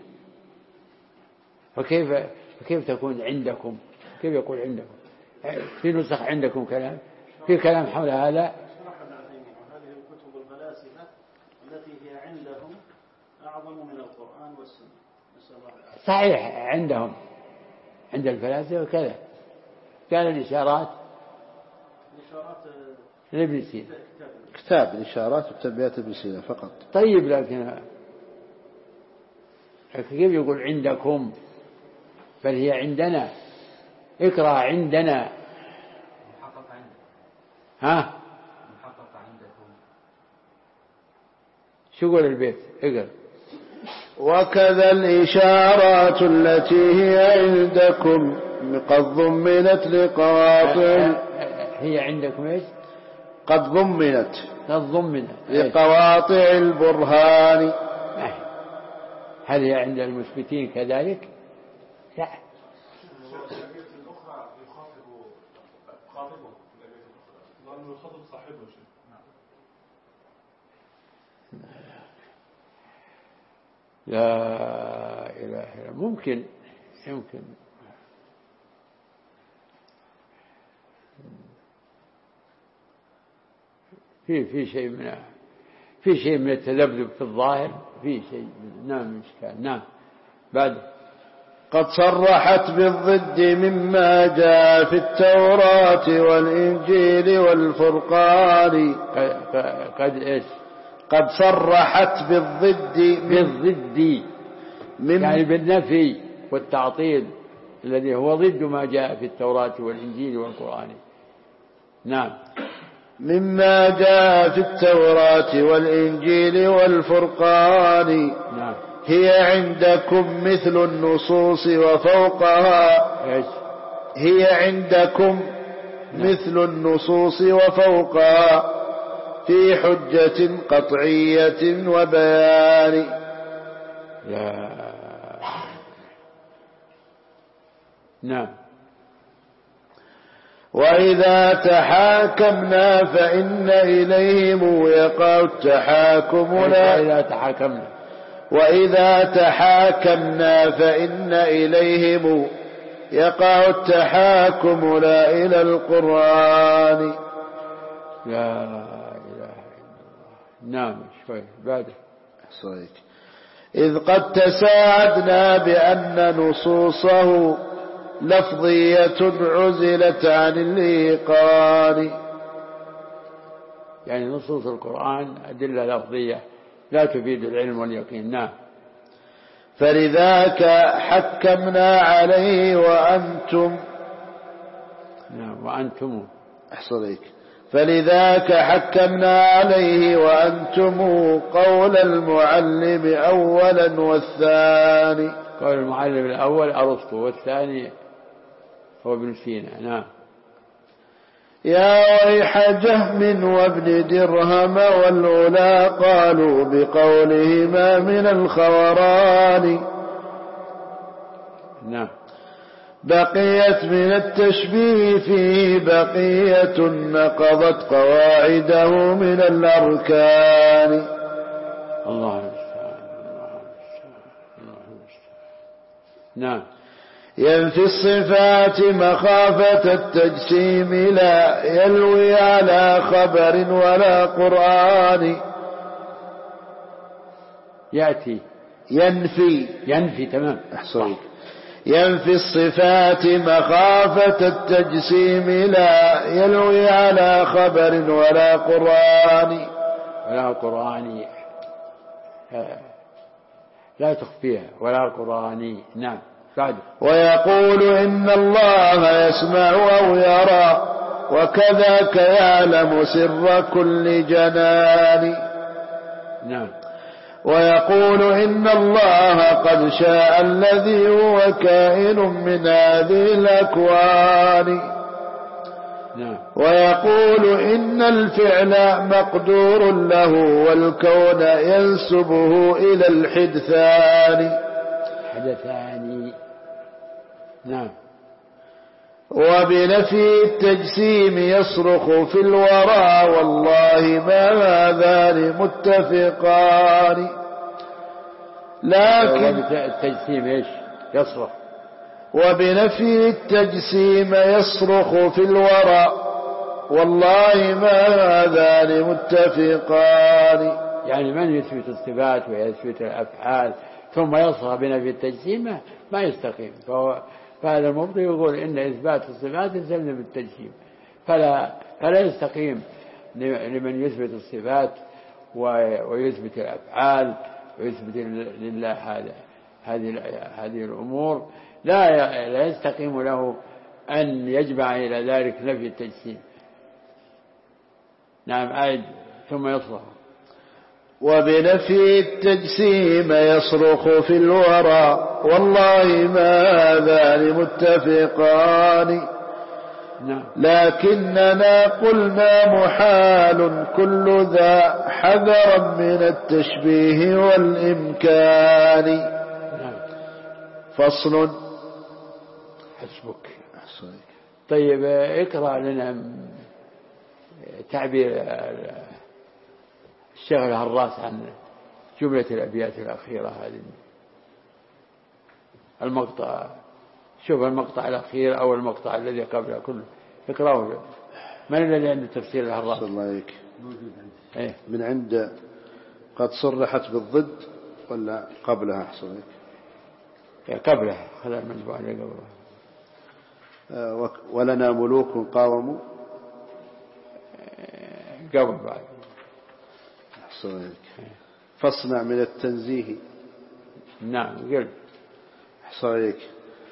فكيف تكون عندكم؟ كيف يقول عندكم؟ في نسخ عندكم كلام، في كلام حول هذا. هذه الكتب الفلاسفة التي هي عندهم أعظم من القرآن والسنة. صحيح، عندهم عند الفلاسفة وكذا. كان الإشارات لابن سينا، كتاب الإشارات وتنبيهات ابن سينا فقط. طيب، لكن كيف يقول عندكم؟ بل هي عندنا. اقرأ عندنا. ها؟ شو يقول البيت؟ اقرأ. وكذا الإشارات التي هي عندكم قد ضمنت لقواطع. هي عندكم ايش؟ قد ضمنت لقواطع البرهان. هل هي عند المثبتين كذلك؟ لا. لا إله إلا ممكن في شيء من التذبذب في الظاهر، في شيء. نعم إشكال. نعم. بعد. قد صرحت بالضد مما جاء في التوراة والإنجيل والفرقان. قد إيش؟ قد صرحت بالضد يعني بالنفي والتعطيل الذي هو ضد ما جاء في التوراة والإنجيل والقرآن. نعم. مما جاء في التوراة والإنجيل والفرقان. نعم. هي عندكم مثل النصوص وفوقها. إيش؟ هي عندكم مثل النصوص وفوقها في حجة قطعية وبيان. لا. نعم. وإذا تحاكمنا فإن إليهم يقع التحاكم وإذا تحاكمنا فإن إليهم يقع التحاكم لا إلى القرآن. لا إله إلا الله. نعم. شوي بعده. صحيح. إذ قد تساعدنا بأن نصوصه لفظية عزلت عن الإيقان. يعني نصوص القرآن أدلة لفظية لا تفيد العلم واليقين. نعم. فلذاك حكمنا عليه وأنتم. نعم. وأنتم. أحصريك. فلذاك حكمنا عليه وأنتم قول المعلم أولا والثاني. قول المعلم الأول أرسطو والثاني هو ابن سينا. نعم. يا ويح جهم وابن درهم والأولى قالوا بقولهما من الخوران. نعم. بقيت من التشبيه فيه بقية نقضت قواعده من الأركان. الله المستعان الله المستعان. نعم. ينفي الصفات مخافة التجسيم لا يلوي على خبر ولا قرآن. يأتي ينفي تمام أحسنت. ينفي الصفات مخافة التجسيم لا يلوي على خبر ولا قرآن. ولا قرآني لا تخفيها ولا قرآني. نعم. بعد. ويقول إن الله يسمع أو يرى وكذاك يعلم سر كل جنان. نعم. ويقول إن الله قد شاء الذي هو كائن من هذه الأكوان. نعم. ويقول إن الفعل مقدور له والكون ينسبه إلى الحدثان. نعم. وبنفي التجسيم يصرخ في الورى والله ما هذان متفقان. لكن التجسيم ايش يصرخ؟ وبنفي التجسيم يصرخ في الورى والله ما هذان متفقان. يعني من يثبت الصفات ويثبت الأفعال ثم يصرخ بنفي التجسيم ما يستقيم. فهذا المبطل يقول إن إثبات الصفات يسلم بالتجسيم فلا يستقيم لمن يثبت الصفات ويثبت الأفعال ويثبت لله هذه الأمور لا يستقيم له أن يجمع إلى ذلك نفي التجسيم. نعم. عيد. ثم يصرخ. وبنفي التجسيم يصرخ في الورى والله ما هذان متفقان. نعم. لكننا قلنا محال كل ذا حذرا من التشبيه والإمكان. نعم. فصل. حسبك. طيب اقرأ لنا تعبير الشيخ الهراس عن جملة الأبيات الأخيرة هذه. المقطع شوف المقطع الأخير أو المقطع الذي قبله كله اقرأه. من الذي عنده تفسير الهراس؟ الله عليك. إيه؟ من عند قد صرحت بالضد ولا قبلها؟ أحسن لك. قبلها. خلال المجموعة اللي قبلها. ولنا ملوك قاوموا قبل بعد. أحسن لك. فاصنع من التنزيه. نعم. قل. أحسن لك.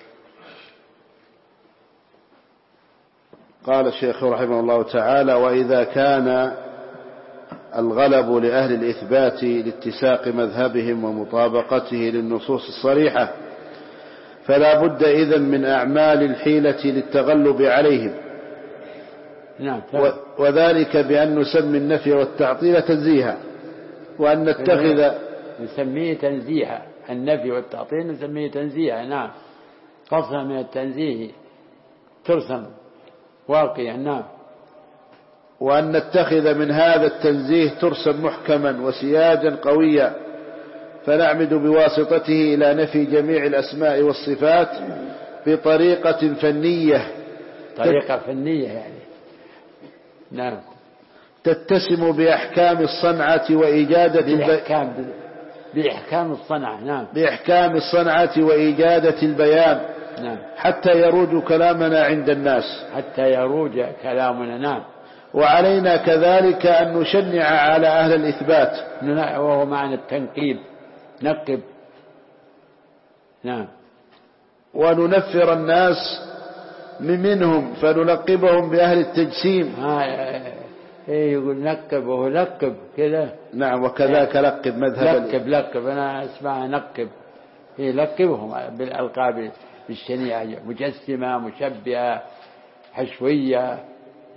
قال الشيخ رحمه الله تعالى: وإذا كان الغلب لأهل الإثبات لاتساق مذهبهم ومطابقته للنصوص الصريحة فلا بد إذن من أعمال الحيلة للتغلب عليهم. نعم. وذلك بأن نسمي النفي والتعطيل تنزيها وأن نتخذ نسميه تنزيها. النفي والتعطيل نسميه تنزيها. نعم. فصلا من التنزيه ترسم واقعا. نعم. وأن نتخذ من هذا التنزيه ترسم محكما وسياجا قويا فنعمد بواسطته إلى نفي جميع الأسماء والصفات بطريقة فنية. طريقة فنية يعني. نعم. تتسم بأحكام الصنعة وإيجادة بإحكام الصنعة. نعم. بإحكام الصنعة وإيجادة البيان. نعم. حتى يروج كلامنا عند الناس. حتى يروج كلامنا. نعم. وعلينا كذلك أن نشنع على أهل الإثبات وهو معنى التنقيب. نقب. نعم. وننفر الناس منهم فنلقبهم بأهل التجسيم. يقول نقب وهو لقب كذا. نعم. وكذاك لقب مذهب لقب أنا اسمع نقب. لقبهم بالألقاب الشنيعة مجسمة مشبهة حشوية.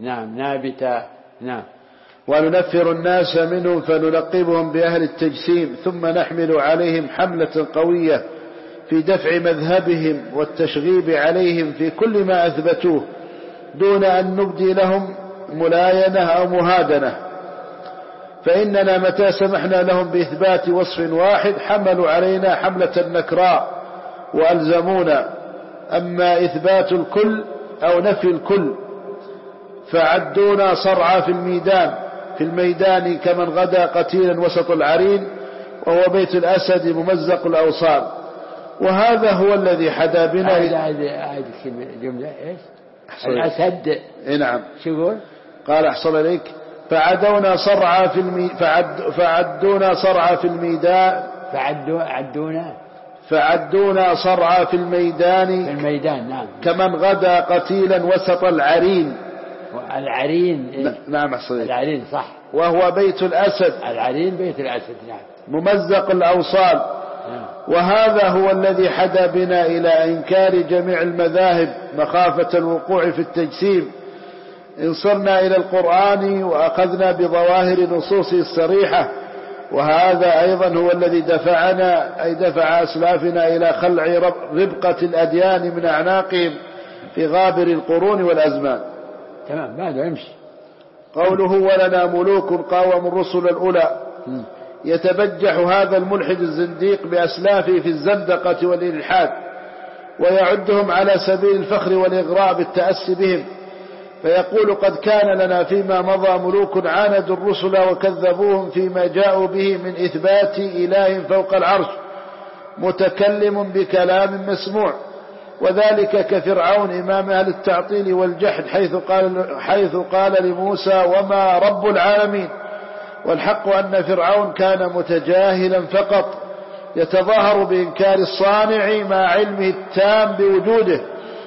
نعم نابتا. نعم. وننفر الناس منهم فنلقبهم بأهل التجسيم ثم نحمل عليهم حملة قوية في دفع مذهبهم والتشغيب عليهم في كل ما أثبتوه دون أن نبدي لهم ملاينة أو مهادنة، فإننا متى سمحنا لهم بإثبات وصف واحد حملوا علينا حملة النكراء وألزمونا، أما إثبات الكل أو نفي الكل فعدونا صرعى في الميدان كمن غدا قتيلا وسط العرين وهو بيت الأسد ممزق الأوصال. وهذا هو الذي حدا بنا. هذه جملة إيش؟ الأسد. نعم. شو يقول؟ قال أحصل إليك فعدونا صرعى فعدونا صرعى في الميدان فعدونا صرعى في الميدان نعم كمن غدا قتيلا وسط العرين. العرين نعم أحصل إليك. العرين صح، وهو بيت الأسد. العرين بيت الأسد. نعم. ممزق الأوصال. وهذا هو الذي حدا بنا إلى إنكار جميع المذاهب مخافة الوقوع في التجسيم. إن صرنا إلى القرآن وأخذنا بظواهر نصوصه الصريحة، وهذا أيضا هو الذي دفع أسلافنا إلى خلع ربقة الأديان من أعناقهم في غابر القرون والأزمان. تمام. بعد يمشي قوله ولنا ملوك قاوموا الرسل الأولى. يتبجح هذا الملحد الزنديق بأسلافه في الزندقة والإلحاد ويعدهم على سبيل الفخر والإغراء بالتأسي بهم، فيقول قد كان لنا فيما مضى ملوك عاندوا الرسل وكذبوهم فيما جاءوا به من إثبات إله فوق العرش متكلم بكلام مسموع، وذلك كفرعون إمام أهل التعطيل والجحد حيث قال لموسى وما رب العالمين. والحق أن فرعون كان متجاهلا فقط يتظاهر بإنكار الصانع مع علمه التام بوجوده،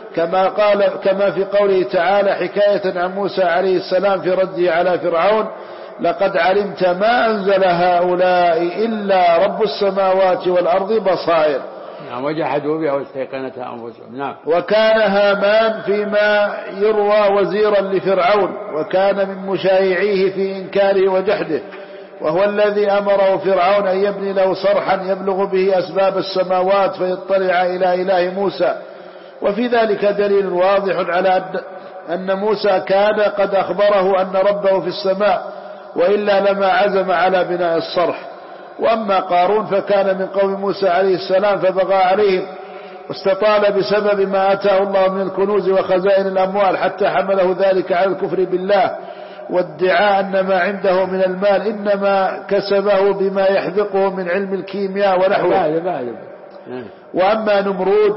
كما في قوله تعالى حكاية عن موسى عليه السلام في رده على فرعون لقد علمت ما أنزل هؤلاء إلا رب السماوات والأرض بصائر. نعم. وجحدوا بها واستيقنتها أنفسهم. نعم. وكان هامان فيما يروى وزيرا لفرعون وكان من مشايعيه في إنكاره وجحده، وهو الذي أمره فرعون أن يبني له صرحا يبلغ به أسباب السماوات فيطلع إلى إله موسى. وفي ذلك دليل واضح على أن موسى كان قد أخبره أن ربه في السماء، وإلا لما عزم على بناء الصرح. وأما قارون فكان من قوم موسى عليه السلام فبغى عليهم واستطال بسبب ما آتاه الله من الكنوز وخزائن الأموال حتى حمله ذلك على الكفر بالله وادعاء أن ما عنده من المال إنما كسبه بما يحذقه من علم الكيمياء ونحوه. وأما نمرود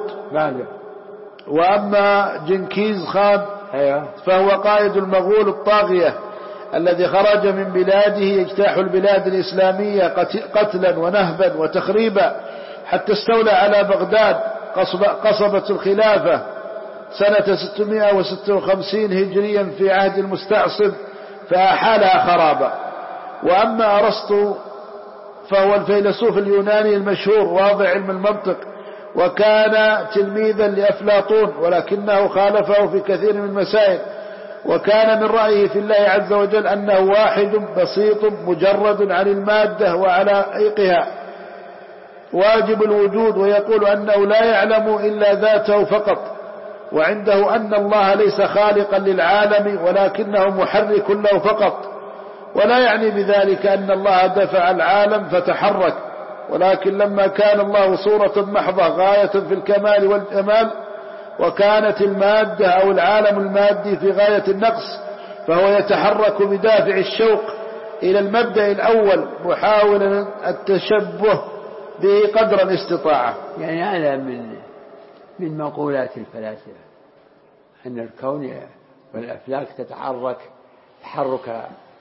وأما جنكيز خان فهو قائد المغول الطاغية الذي خرج من بلاده يجتاح البلاد الإسلامية قتلا ونهبا وتخريبا حتى استولى على بغداد قصبة الخلافة سنة 656 هجريا في عهد المستعصم فأحالها خرابا. وأما أرسطو فهو الفيلسوف اليوناني المشهور واضع علم المنطق، وكان تلميذا لأفلاطون ولكنه خالفه في كثير من المسائل، وكان من رأيه في الله عز وجل أنه واحد بسيط مجرد عن المادة وعلائقها واجب الوجود، ويقول أنه لا يعلم إلا ذاته فقط، وعنده أن الله ليس خالقا للعالم ولكنه محرك له فقط، ولا يعني بذلك أن الله دفع العالم فتحرك، ولكن لما كان الله صورة محضة غاية في الكمال والجمال وكانت المادة أو العالم المادي في غاية النقص فهو يتحرك بدافع الشوق إلى المبدأ الأول محاولا التشبه به قدر الاستطاعة. يعني هذا من مقولات الفلاسفة أن الكون والأفلاك تتحرك تحرك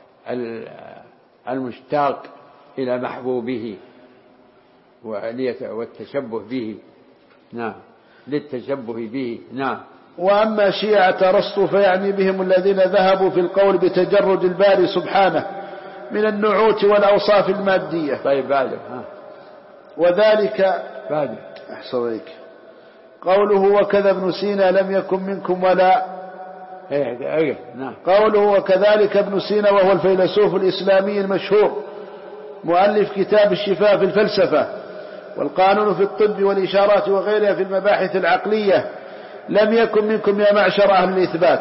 المشتاق إلى محبوبه والتشبه به. نعم. للتشبه به. نعم. وأما شيعة أرسطو فيعني بهم الذين ذهبوا في القول بتجرد الباري سبحانه من النعوت والأوصاف المادية. طيب بعده وذلك بعده أحسن عليك قوله وكذا ابن سينا لم يكن منكم ولا نعم. قوله وكذلك ابن سينا وهو الفيلسوف الإسلامي المشهور مؤلف كتاب الشفاء في الفلسفة والقانون في الطب والإشارات وغيرها في المباحث العقلية لم يكن منكم يا معشر أهل الإثبات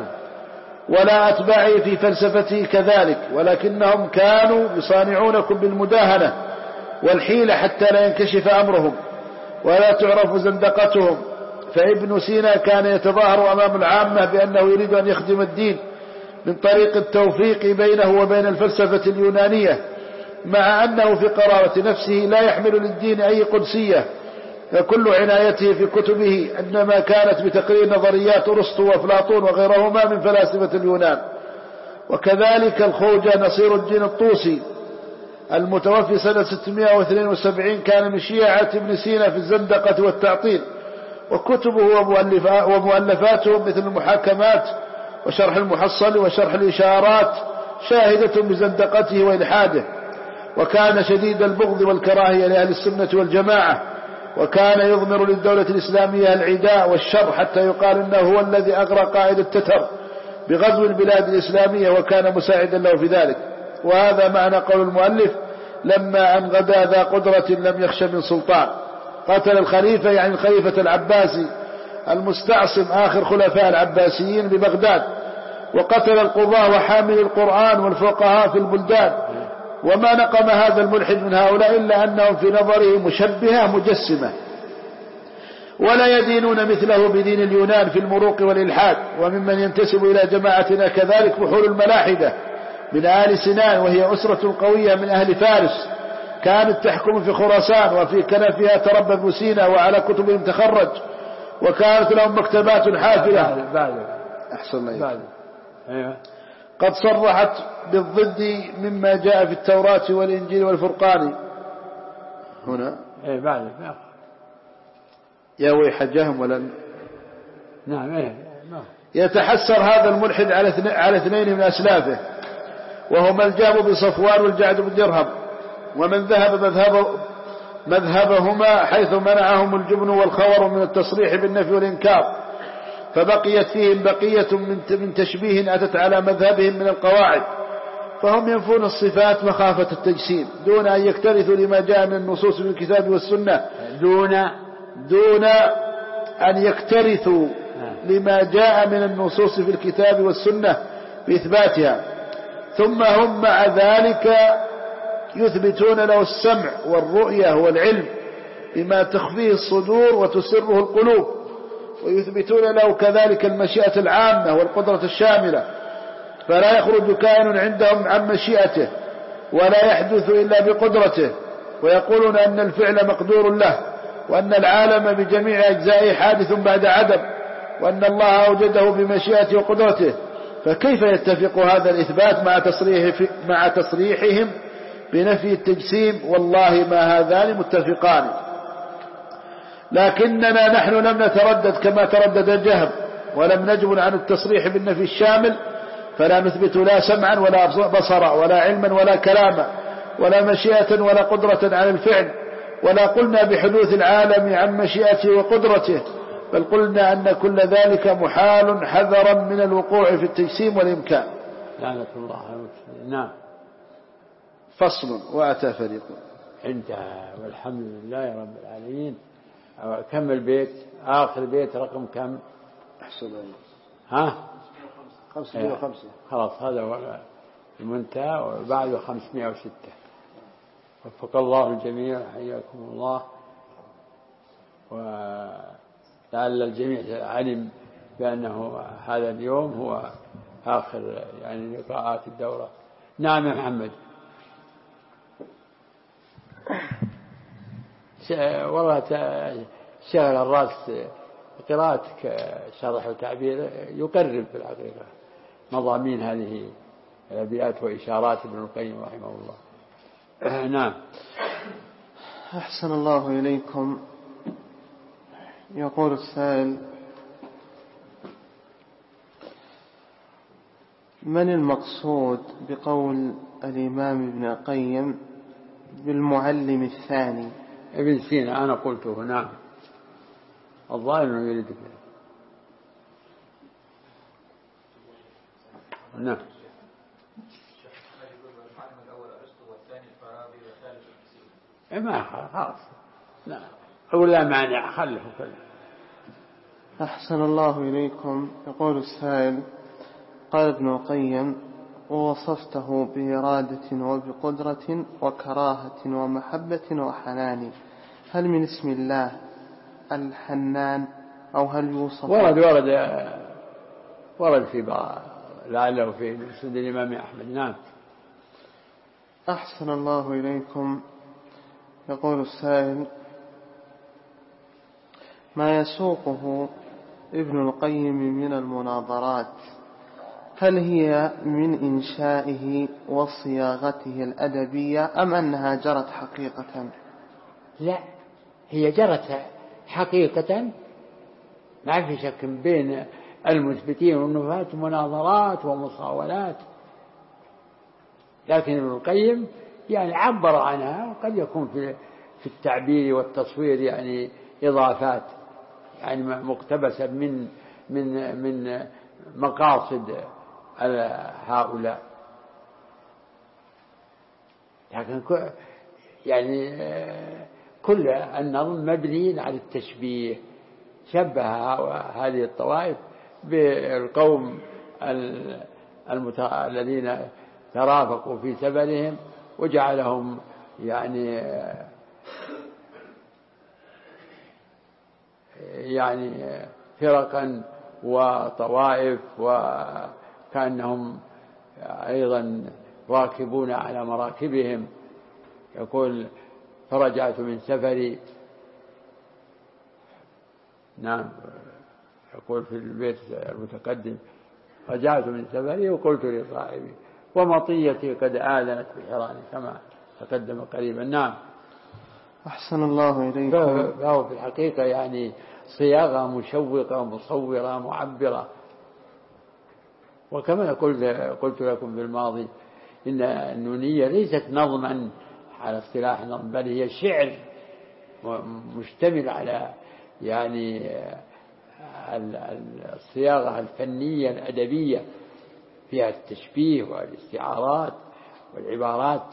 ولا أتباعه في فلسفته كذلك، ولكنهم كانوا يصانعونكم بالمداهنة والحيلة حتى لا ينكشف أمرهم ولا تعرف زندقتهم. فابن سينا كان يتظاهر أمام العامة بأنه يريد أن يخدم الدين من طريق التوفيق بينه وبين الفلسفة اليونانية، مع أنه في قرارة نفسه لا يحمل للدين أي قدسية، فكل عنايته في كتبه إنما كانت بتقرير نظريات أرسطو وأفلاطون وغيرهما من فلاسفة اليونان. وكذلك الخوجة نصير الدين الطوسي المتوفي سنة 672 كان من شيعة ابن سينا في الزندقة والتعطيل، وكتبه ومؤلفاته مثل المحاكمات وشرح المحصل وشرح الإشارات شاهدة بزندقته وإلحاده. وكان شديد البغض والكراهية لأهل السنة والجماعة، وكان يضمر للدولة الإسلامية العداء والشر حتى يقال إنه هو الذي أغرى قائد التتر بغزو البلاد الإسلامية وكان مساعدا له في ذلك. وهذا معنى قول المؤلف لما أن غدا ذا قدرة لم يخش من سلطان. قتل الخليفة يعني الخليفة العباسي المستعصم آخر خلفاء العباسيين ببغداد، وقتل القضاة وحامل القرآن والفقهاء في البلدان. وما نقم هذا الملحد من هؤلاء إلا أنهم في نظره مشبهة مجسمة، ولا يدينون مثله بدين اليونان في المروق والإلحاد. وممن ينتسب إلى جماعتنا كذلك فحول الملاحدة من آل سنان، وهي أسرة قوية من أهل فارس كانت تحكم في خراسان، وفي كنفها تربى ابن سينا وعلى كتبهم تخرج، وكانت لهم مكتبات حافلة. أحسن الله. أيوة. قد صرحت بالضد مما جاء في التوراة والإنجيل والفرقان. هنا يا ويح جهم ولن. نعم. يتحسر هذا الملحد على اثنين من أسلافه، وهما الجهم بصفوان والجعد بالدرهم، ومن ذهب مذهبهما حيث منعهم الجبن والخور من التصريح بالنفي والإنكار، فبقيت فيهم بقية من تشبيه أتت على مذهبهم من القواعد، فهم ينفون الصفات مخافة التجسيم دون أن يكترثوا لما جاء من النصوص في الكتاب والسنة، دون أن يكترثوا لما جاء من النصوص في الكتاب والسنة بإثباتها. ثم هم مع ذلك يثبتون له السمع والرؤية والعلم بما تخفيه الصدور وتسره القلوب، ويثبتون له كذلك المشيئة العامة والقدرة الشاملة، فلا يخرج كائن عندهم عن مشيئته ولا يحدث إلا بقدرته، ويقولون أن الفعل مقدور له، وأن العالم بجميع أجزائه حادث بعد عدم، وأن الله أوجده بمشيئته وقدرته. فكيف يتفق هذا الإثبات مع تصريحهم بنفي التجسيم؟ والله ما هذان متفقان. لكننا نحن لم نتردد كما تردد الجهم، ولم نجبن عن التصريح بالنفي الشامل، فلا نثبت لا سمعا ولا بصرا ولا علما ولا كلاما ولا مشيئة ولا قدرة على الفعل، ولا قلنا بحدوث العالم عن مشيئته وقدرته، بل قلنا أن كل ذلك محال حذرا من الوقوع في التجسيم والإمكان. لعنة الله على المفسدين. نعم. فصل. وأتى فريق. انتهى والحمد لله رب العالمين. كم البيت؟ آخر بيت رقم كم؟ أحسن الله. ها؟ 505. خلاص هذا هو المنتهى، وبعده 506. وفق الله الجميع، حياكم الله، ولعل الجميع علم بأنه هذا اليوم هو آخر يعني لقاءات الدورة. نعم يا محمد. والله شغل الرأس قراءتك شرح وتعبير يقرب في الحقيقة مضامين هذه الأبيات وإشارات ابن القيم رحمه الله. نعم. أحسن الله إليكم. يقول السائل: من المقصود بقول الإمام ابن القيم بالمعلم الثاني؟ ابن سينا. أنا قلته. نعم. الظاهر أنه يريد نعم. ما خلاص لا أقول لا مانع خله كله. أحسن الله إليكم. يقول السائل: قال ابن القيم: ووصفته بإرادة وبقدرة وكراهة ومحبة وحنان، هل من اسم الله الحنان أو هل يوصف؟ ورد في بعض لعله في مسند الإمام أحمد. نعم. أحسن الله إليكم. يقول السائل: ما يسوقه ابن القيم من المناظرات هل هي من إنشائه وصياغته الأدبية أم أنها جرت حقيقة؟ لا، هي جرت حقيقة، ما في شك بين المثبتين والنفاة مناظرات ومصاولات، لكن ابن القيم يعني عبر عنها، وقد يكون في التعبير والتصوير يعني إضافات يعني مقتبسة من مقاصد هؤلاء، لكن يعني كل النظم مبني على التشبيه. شبه هذه الطوائف بالقوم الذين ترافقوا في سفرهم وجعلهم يعني فرقا وطوائف، وكأنهم أيضا راكبون على مراكبهم. يقول: فرجعت من سفري. نعم، يقول في البيت المتقدم: رجعت من سفري وقلت لصاحبي ومطيتي قد آذنت بحراني، كما تقدم قريبا. نعم. أحسن الله إليكم. فهو في الحقيقة يعني صياغة مشوقة مصورة معبرة، وكما قلت لكم في الماضي إن النونية ليست نظما على اصطلاح نظم، بل هي شعر مشتمل على يعني الصياغة الفنية الأدبية، فيها التشبيه والاستعارات والعبارات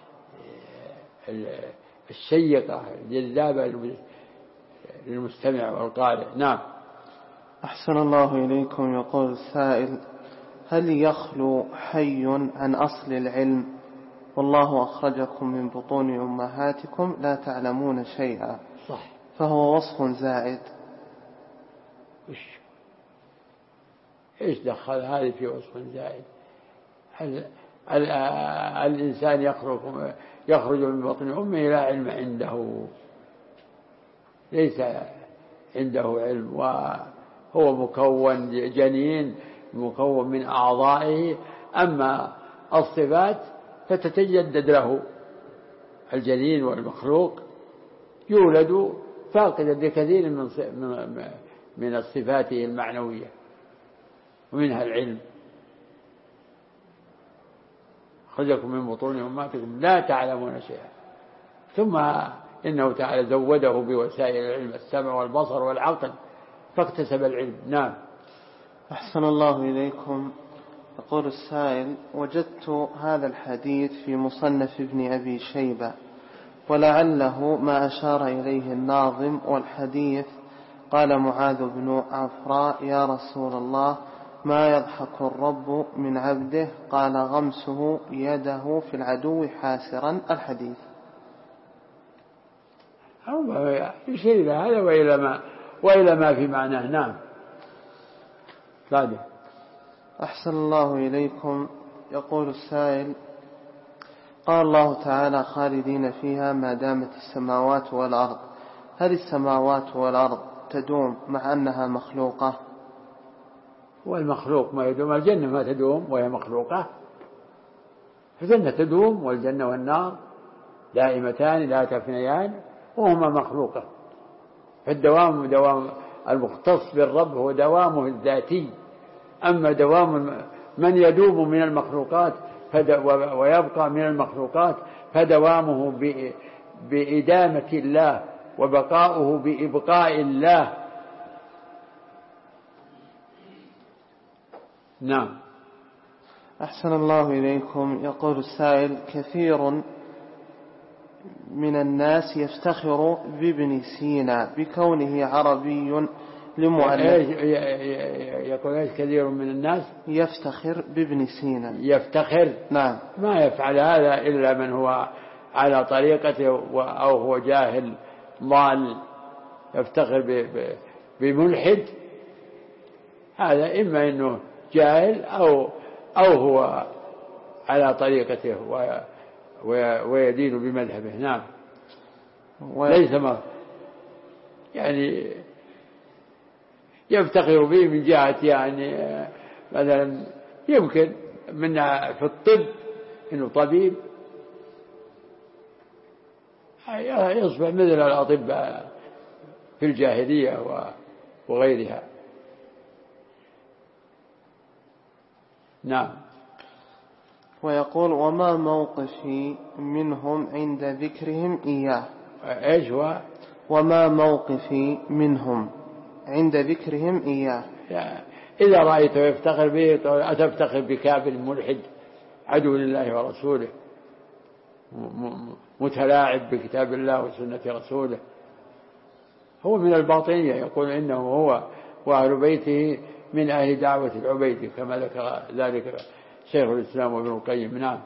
الشيقة الجذابة للمستمع والقارئ. نعم. أحسن الله إليكم. يقول السائل: هل يخلو حي عن أصل العلم والله أخرجكم من بطون أمهاتكم لا تعلمون شيئا؟ صح. فهو وصف زائد. إيش دخل هذه في وصف زائد؟ الإنسان يخرج من بطن أمه لا علم عنده، ليس عنده علم، وهو مكون جنين مكون من أعضائه. أما الصفات فتتجدد له. الجنين والمخلوق يولد فاقدا لكثير من الصفات المعنوية، ومنها العلم. خرجكم من بطون أمهاتكم لا تعلمون شيئا. ثم إنه تعالى زوده بوسائل العلم: السمع والبصر والعقل، فاكتسب العلم. نعم. أحسن الله إليكم. يقول السائل: وجدت هذا الحديث في مصنف ابن أبي شيبة، ولعله ما أشار إليه الناظم، والحديث: قال معاذ بن عفراء: يا رسول الله، ما يضحك الرب من عبده؟ قال: غمسه يده في العدو حاسرا. الحديث. يشير إلى هذا وإلى ما في معناه. نعم. بعده. أحسن الله إليكم. يقول السائل: قال الله تعالى: خالدين فيها ما دامت السماوات والأرض. هل السماوات والأرض تدوم مع أنها مخلوقة؟ والمخلوق ما يدوم. الجنة ما تدوم وهي مخلوقة. الجنة تدوم، والجنة والنار دائمتان لا تفنيان، وهما مخلوقة. فالدوام دوام المختص بالرب هو دوامه الذاتي. أما دوام من يدوم من المخلوقات ويبقى من المخلوقات فدوامه بإدامة الله وبقاؤه بإبقاء الله. نعم. أحسن الله إليكم. يقول السائل: كثير من الناس يفتخر بابن سينا بكونه عربي لمؤلف. يقول ايش كثير من الناس يفتخر بابن سينا. يفتخر؟ نعم. ما يفعل هذا إلا من هو على طريقته أو هو جاهل ضال. يفتخر بملحد، هذا إما أنه جاهل أو هو على طريقته ويدين بمذهبه. نعم. ليس ما يعني يفتخر به من جهة يعني مثلا يمكن من في الطب إنه طبيب يصبح مثل الأطباء في الجاهلية وغيرها. نعم. ويقول: وما موقفي منهم عند ذكرهم إياه؟ إيش هو؟ وما موقفي منهم عند ذكرهم إياه؟ إذا رأيته يفتخر به أتفتخر بكافر ملحد عدو لله ورسوله متلاعب بكتاب الله وسنة رسوله؟ هو من الباطنية، يقول إنه هو وأهل بيته من أهل دعوة العبيد كما ذكر ذلك شيخ الإسلام وابن القيم. نعم.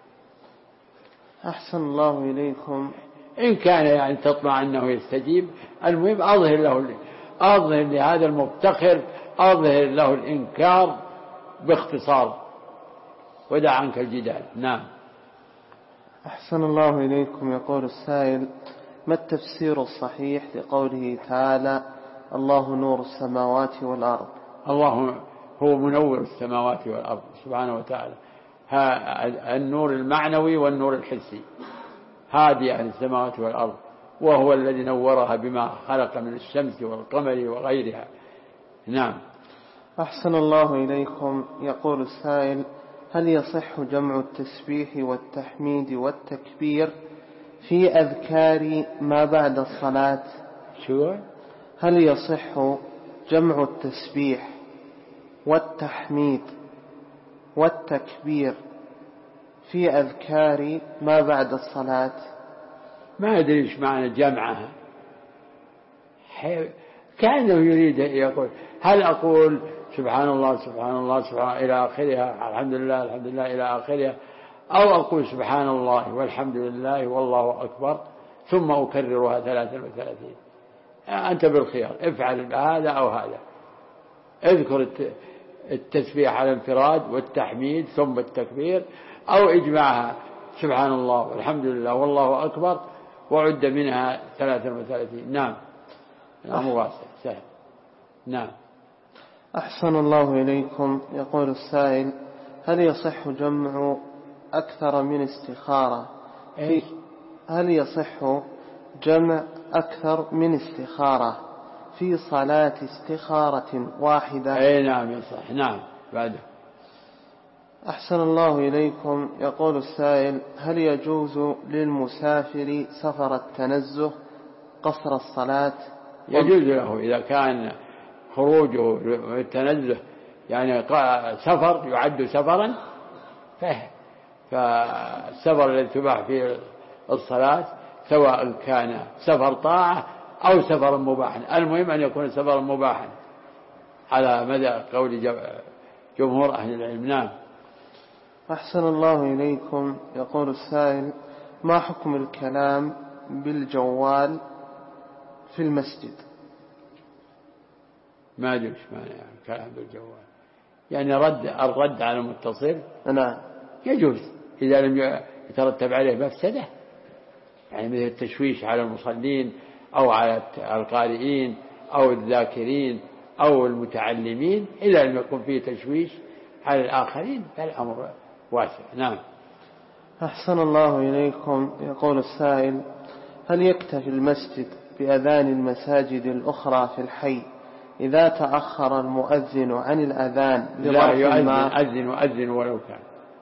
أحسن الله إليكم. إن كان يعني تطمع أنه يستجيب، المهم أظهر لهذا المفتخر، أظهر له الإنكار باختصار ودع عنك الجدال. نعم. أحسن الله إليكم. يقول السائل: ما التفسير الصحيح لقوله تعالى: الله نور السماوات والأرض؟ الله هو منور السماوات والأرض سبحانه وتعالى، النور المعنوي والنور الحسي، هذه السماوات والأرض، وهو الذي نورها بما خلق من الشمس والقمر وغيرها. نعم. أحسن الله إليكم. يقول السائل: هل يصح جمع التسبيح والتحميد والتكبير في أذكار ما بعد الصلاة؟ شو؟ هل يصح جمع التسبيح والتحميد والتكبير في أذكار ما بعد الصلاة؟ ما أدري إيش معنى جمعها، كأنه يريد يقول هل أقول سبحان الله سبحان الله سبحان إلى آخرها، الحمد لله الحمد لله إلى آخرها، أو أقول سبحان الله والحمد لله والله أكبر ثم أكررها 33. أنت بالخيار، افعل هذا أو هذا. اذكر التسبيح على الانفراد والتحميد ثم التكبير، أو اجمعها سبحان الله والحمد لله والله أكبر وعد منها 33. نعم. نعم واسع سهل. نعم. أحسن الله إليكم. يقول السائل: هل يصح جمع أكثر من استخارة هل يصح جمع أكثر من استخارة في صلاة استخارة واحدة؟ أي نعم يصح. نعم. بعده. أحسن الله إليكم. يقول السائل: هل يجوز للمسافر سفر التنزه قصر الصلاة؟ يجوز له إذا كان خروجه التنزه يعني سفر يعد سفرا، فالسفر الذي تباح فيه الصلااة سواء كان سفر طاعة أو سفر مباحا، المهم أن يكون سفرا مباحا على مدى قول جمهور أهل العلم. نعم. أحسن الله إليكم. يقول السائل: ما حكم الكلام بالجوال في المسجد؟ ما أدري ايش معنى يعني كلام بالجوال، يعني الرد على المتصل. نعم. يجوز إذا لم يترتب عليه مفسدة، يعني مثل التشويش على المصلين أو على القارئين أو الذاكرين أو المتعلمين، إذا لم يكن فيه تشويش على الآخرين فالأمر واسع. نعم. أحسن الله إليكم. يقول السائل: هل يكتفي المسجد بأذان المساجد الأخرى في الحي إذا تأخر المؤذن عن الأذان؟ لا، يؤذن ولو كان.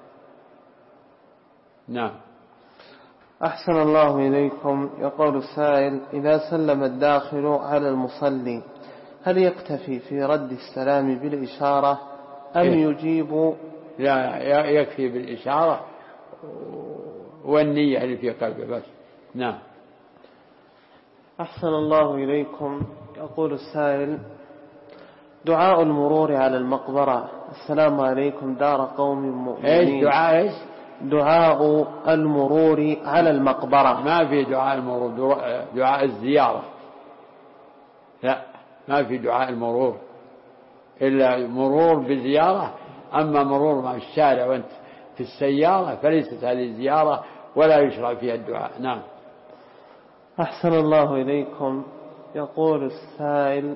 نعم. أحسن الله إليكم. يقول السائل: إذا سلم الداخل على المصلي هل يكتفي في رد السلام بالإشارة أم يجيب لا يكفي بالإشارة والنية اللي في قلبه بس. نعم. أحسن الله إليكم. يقول السائل: دعاء المرور على المقبرة: السلام عليكم دار قوم مؤمنين. إيش دعاء المرور على المقبرة. ما في دعاء المرور، دعاء الزيارة. لا، ما في دعاء المرور إلا مرور بزيارة. أما مرور مع الشارع وأنت في السيارة فليست هذه زيارة ولا يشرع فيها الدعاء. نعم. أحسن الله إليكم. يقول السائل: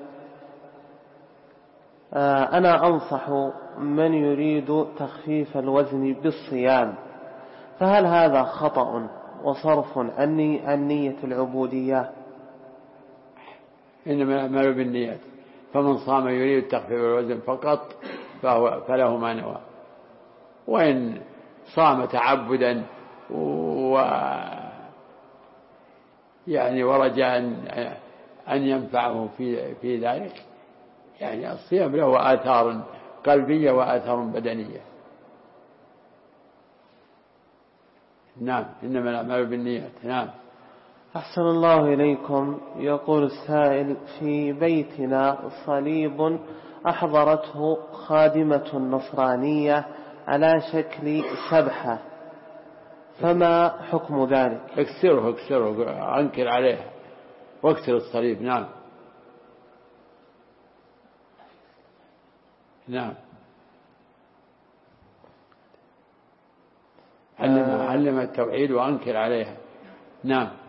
أنا أنصح من يريد تخفيف الوزن بالصيام، فهل هذا خطأ وصرف عن نية العبودية؟ إنما الأعمال بالنيات، فمن صام يريد تخفيف الوزن فقط فله ما نوى، وإن صام تعبدا يعني ورجاء أن ينفعه في ذلك، يعني الصيام له آثار قلبية وآثار بدنية. نعم. إنما الأعمال بالنيات. نعم. أحسن الله إليكم. يقول السائل: في بيتنا صليب أحضرته خادمة نصرانية على شكل سبحة، فما حكم ذلك؟ اكسره أنكر عليها واكسر الصليب. نعم. نعم. علم التوحيد وأنكر عليها. نعم.